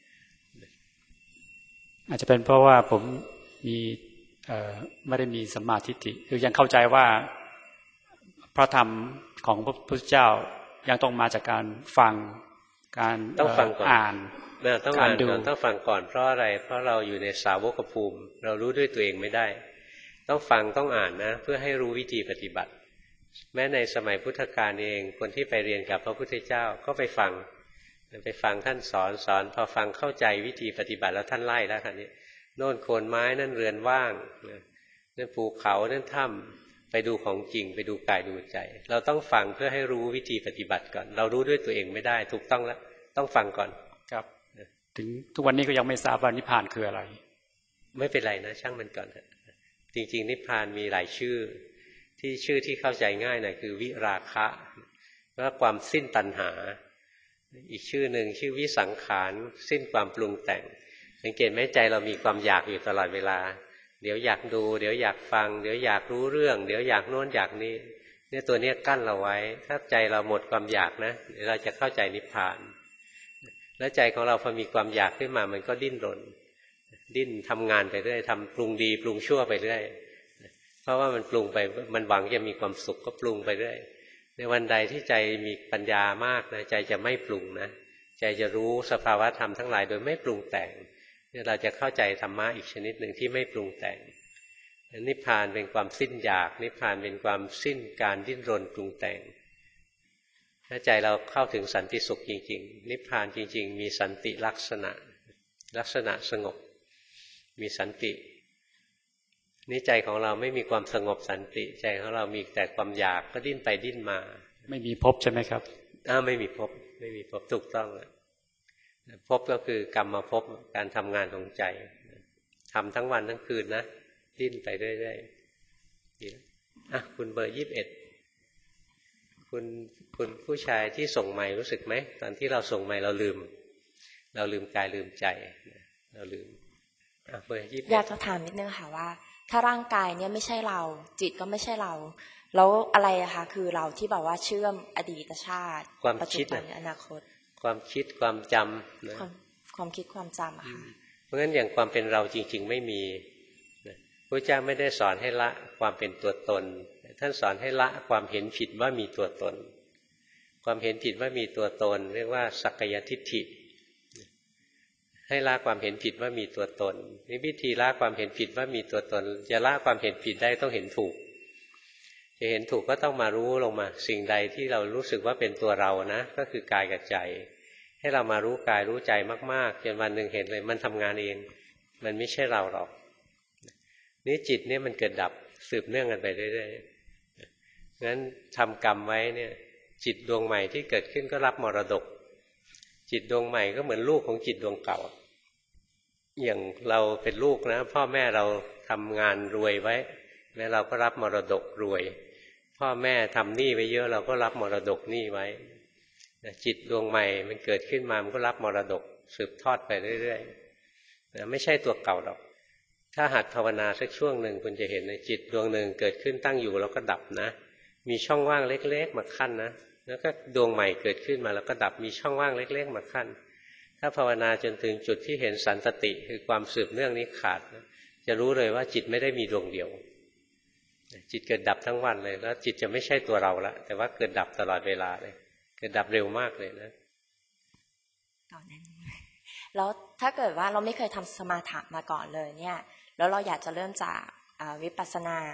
อาจจะเป็นเพราะว่าผมมีไม่ได้มีสัมมาทิฏฐิคือยังเข้าใจว่าพระธรรมของพระพุทธเจ้ายังต้องมาจากการฟังการต้องฟังก่อนอ่านต้องอ่านก่อนต้องฟังก่อนเพราะอะไรเพราะเราอยู่ในสาวกภูมิเรารู้ด้วยตัวเองไม่ได้ต้องฟังต้องอ่านนะเพื่อให้รู้วิธีปฏิบัติแม้ในสมัยพุทธกาลเองคนที่ไปเรียนกับพระพุทธเจ้าก็ไปฟังไปฟังท่านสอนสอนพอฟังเข้าใจวิธีปฏิบัติแล้วท่านไล่แล้วท่านนี้โน่นโคนไม้นั่นเรือนว่างนั่นภูเขานั่นถ้ำไปดูของจริงไปดูกายดูใจเราต้องฟังเพื่อให้รู้วิธีปฏิบัติก่อนเรารู้ด้วยตัวเองไม่ได้ถูกต้องแล้วต้องฟังก่อนครับถึงทุกวันนี้ก็ยังไม่ทราบว่านิพพานคืออะไรไม่เป็นไรนะช่างมันก่อนจริงๆนิพพานมีหลายชื่อที่ชื่อที่เข้าใจง่ายหน่อยคือวิราคะว่าความสิ้นตัณหาอีกชื่อหนึ่งชื่อวิสังขารสิ้นความปรุงแต่งสังเกตไหมใจเรามีความอยากอยู่ตลอดเวลาเดี๋ยวอยากดูเดี๋ยวอยากฟังเดี๋ยวอยากรู้เรื่องเดี๋ยวอยากโน้นอยากนี้เนี่ยตัวนี้กั้นเราไว้ถ้าใจเราหมดความอยากนะเราจะเข้าใจนิพพานแล้วใจของเราพอมีความอยากขึ้นมามันก็ดิ้นรนดิ้นทำงานไปเรื่อยทำปรุงดีปรุงชั่วไปเรื่อยเพราะว่ามันปรุงไปมันหวังจะมีความสุขก็ปรุงไปเรื่อยในวันใดที่ใจมีปัญญามากนะใจจะไม่ปรุงนะใจจะรู้สภาวะธรรมทั้งหลายโดยไม่ปรุงแต่งเนี่ยเราจะเข้าใจธรรมะอีกชนิดหนึ่งที่ไม่ปรุงแต่งนิพพานเป็นความสิ้นอยากนิพพานเป็นความสิ้นการดิ้นรนปรุงแต่งถ้าใจเราเข้าถึงสันติสุขจริงๆนิพพานจริงๆมีสันติลักษณะลักษณะสงบมีสันตินี่ใจของเราไม่มีความสงบสันติใจของเรามีแต่ความอยากก็ดิ้นไปดิ้นมาไม่มีภพใช่ไหมครับอ้าวไม่มีภพไม่มีภพถูกต้องเลยภพก็คือกรรมภพการทำงานของใจทำทั้งวันทั้งคืนนะดิ้นไปเรื่อยๆดีอ่ะคุณเบอร์ยี่สิบเอ็ดคุณคุณผู้ชายที่ส่งไมค์รู้สึกไหมตอนที่เราส่งไมค์เราลืมเราลืมกายลืมใจเราลืมอ่ะเบอร์ยี่สิบเอ็ดอยากจะถามนิดนึงค่ะว่าถ้าร่างกายเนี่ยไม่ใช่เราจิตก็ไม่ใช่เราแล้วอะไรอะคะคือเราที่แบบว่าเชื่อมอดีตชาติปัจจุบันอนาคตความคิดความจำนะความความคิดความจำอะค่ะเพราะงั้นอย่างความเป็นเราจริงๆไม่มีพระเจ้าไม่ได้สอนให้ละความเป็นตัวตนท่านสอนให้ละความเห็นผิดว่ามีตัวตนความเห็นผิดว่ามีตัวตนเรียกว่าสักกายทิฏฐิให้ละความเห็นผิดว่ามีตัวตนนี่วิธีละความเห็นผิดว่ามีตัวตนจะละความเห็นผิดได้ต้องเห็นถูกจะเห็นถูกก็ต้องมารู้ลงมาสิ่งใดที่เรารู้สึกว่าเป็นตัวเรานะก็คือกายกับใจให้เรามารู้กายรู้ใจมากๆจนวันหนึ่งเห็นเลยมันทำงานเองมันไม่ใช่เราหรอกนี่จิตเนี่ยมันเกิดดับสืบเนื่องกันไปเรื่อยๆงั้นทำกรรมไว้เนี่ยจิตดวงใหม่ที่เกิดขึ้นก็รับมรดกจิตดวงใหม่ก็เหมือนลูกของจิตดวงเก่าอย่างเราเป็นลูกนะพ่อแม่เราทำงานรวยไว้แม้เราก็รับมรดกรวยพ่อแม่ทำหนี้ไว้เยอะเราก็รับมรดกหนี้ไว้จิตดวงใหม่มันเกิดขึ้นมามันก็รับมรดกสืบทอดไปเรื่อยๆไม่ใช่ตัวเก่าหรอกถ้าหัดภาวนาสักช่วงหนึ่งคุณจะเห็นในจิตดวงหนึ่งเกิดขึ้นตั้งอยู่แล้วก็ดับนะมีช่องว่างเล็กๆมาขั้นนะแล้วก็ดวงใหม่เกิดขึ้นมาแล้วก็ดับมีช่องว่างเล็กๆมาขั้นถ้าภาวนาจนถึงจุดที่เห็นสันตติคือความสืบเนื่องนี้ขาดจะรู้เลยว่าจิตไม่ได้มีดวงเดียวจิตเกิดดับทั้งวันเลยแล้วจิตจะไม่ใช่ตัวเราละแต่ว่าเกิดดับตลอดเวลาเลยเกิดดับเร็วมากเลยนะตอนนั้นแล้วถ้าเกิดว่าเราไม่เคยทำสมาธิมาก่อนเลยเนี่ยแล้วเราอยากจะเริ่มจากวิปัสสนา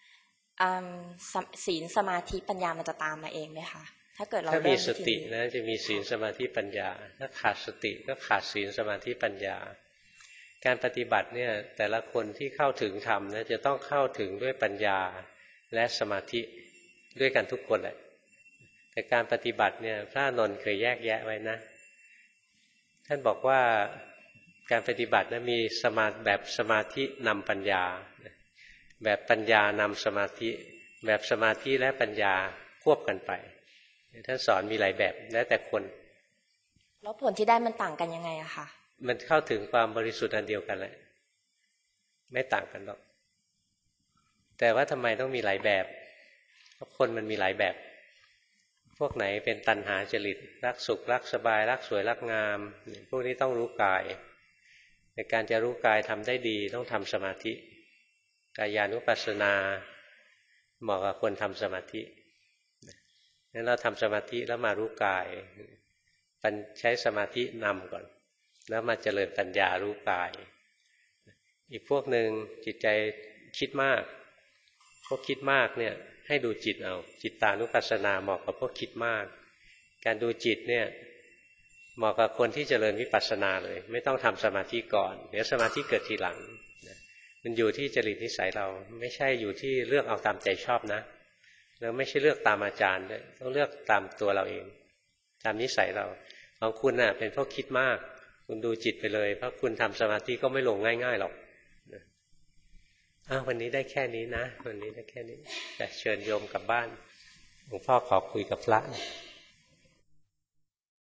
ศีลสมาธิปัญญามันจะตามมาเองไหมคะถ้าเกิดเราถ้ามีสตินะจะมีศีลสมาธิปัญญาถ้าขาดสติก็ขาดศีลสมาธิปัญญาการปฏิบัติเนี่ยแต่ละคนที่เข้าถึงธรรมนะจะต้องเข้าถึงด้วยปัญญาและสมาธิด้วยกันทุกคนแหละแต่การปฏิบัติเนี่ยพระอานนท์เคยแยกแยะไว้นะท่านบอกว่าการปฏิบัตินะมีสมาแบบสมาธินำปัญญาแบบปัญญานำสมาธิแบบสมาธิและปัญญาควบกันไปท่านสอนมีหลายแบบแล้วแต่คนแล้วผลที่ได้มันต่างกันยังไงอะคะมันเข้าถึงความบริสุทธิ์อันเดียวกันแหละไม่ต่างกันหรอกแต่ว่าทำไมต้องมีหลายแบบเพราะคนมันมีหลายแบบพวกไหนเป็นตัณหาจริตรักสุขรักสบายรักสวยรักงามพวกนี้ต้องรู้กายในการจะรู้กายทำได้ดีต้องทำสมาธิกายานุปัสสนาเหมาะกับคนทำสมาธิงั้นเราทำสมาธิแล้วมารู้กายใช้สมาธินำก่อนแล้วมาเจริญปัญญารู้กายอีกพวกหนึ่งจิตใจคิดมากพวกคิดมากเนี่ยให้ดูจิตเอาจิตตานุปัสสนาเหมาะกับพวกคิดมากการดูจิตเนี่ยเหมาะกับคนที่เจริญวิปัสสนาเลยไม่ต้องทำสมาธิก่อนเดี๋ยวสมาธิเกิดทีหลังมันอยู่ที่จริตนิสัยเราไม่ใช่อยู่ที่เลือกเอาตามใจชอบนะแล้วไม่ใช่เลือกตามอาจารย์ด้วยต้องเลือกตามตัวเราเองตามนิสัยเราของคุณน่ะเป็นพวกคิดมากคุณดูจิตไปเลยเพราะคุณทำสมาธิก็ไม่ลงง่ายๆหรอกอ้าววันนี้ได้แค่นี้นะวันนี้ได้แค่นี้แต่เชิญโยมกลับบ้านหลวงพ่อขอคุยกับพระ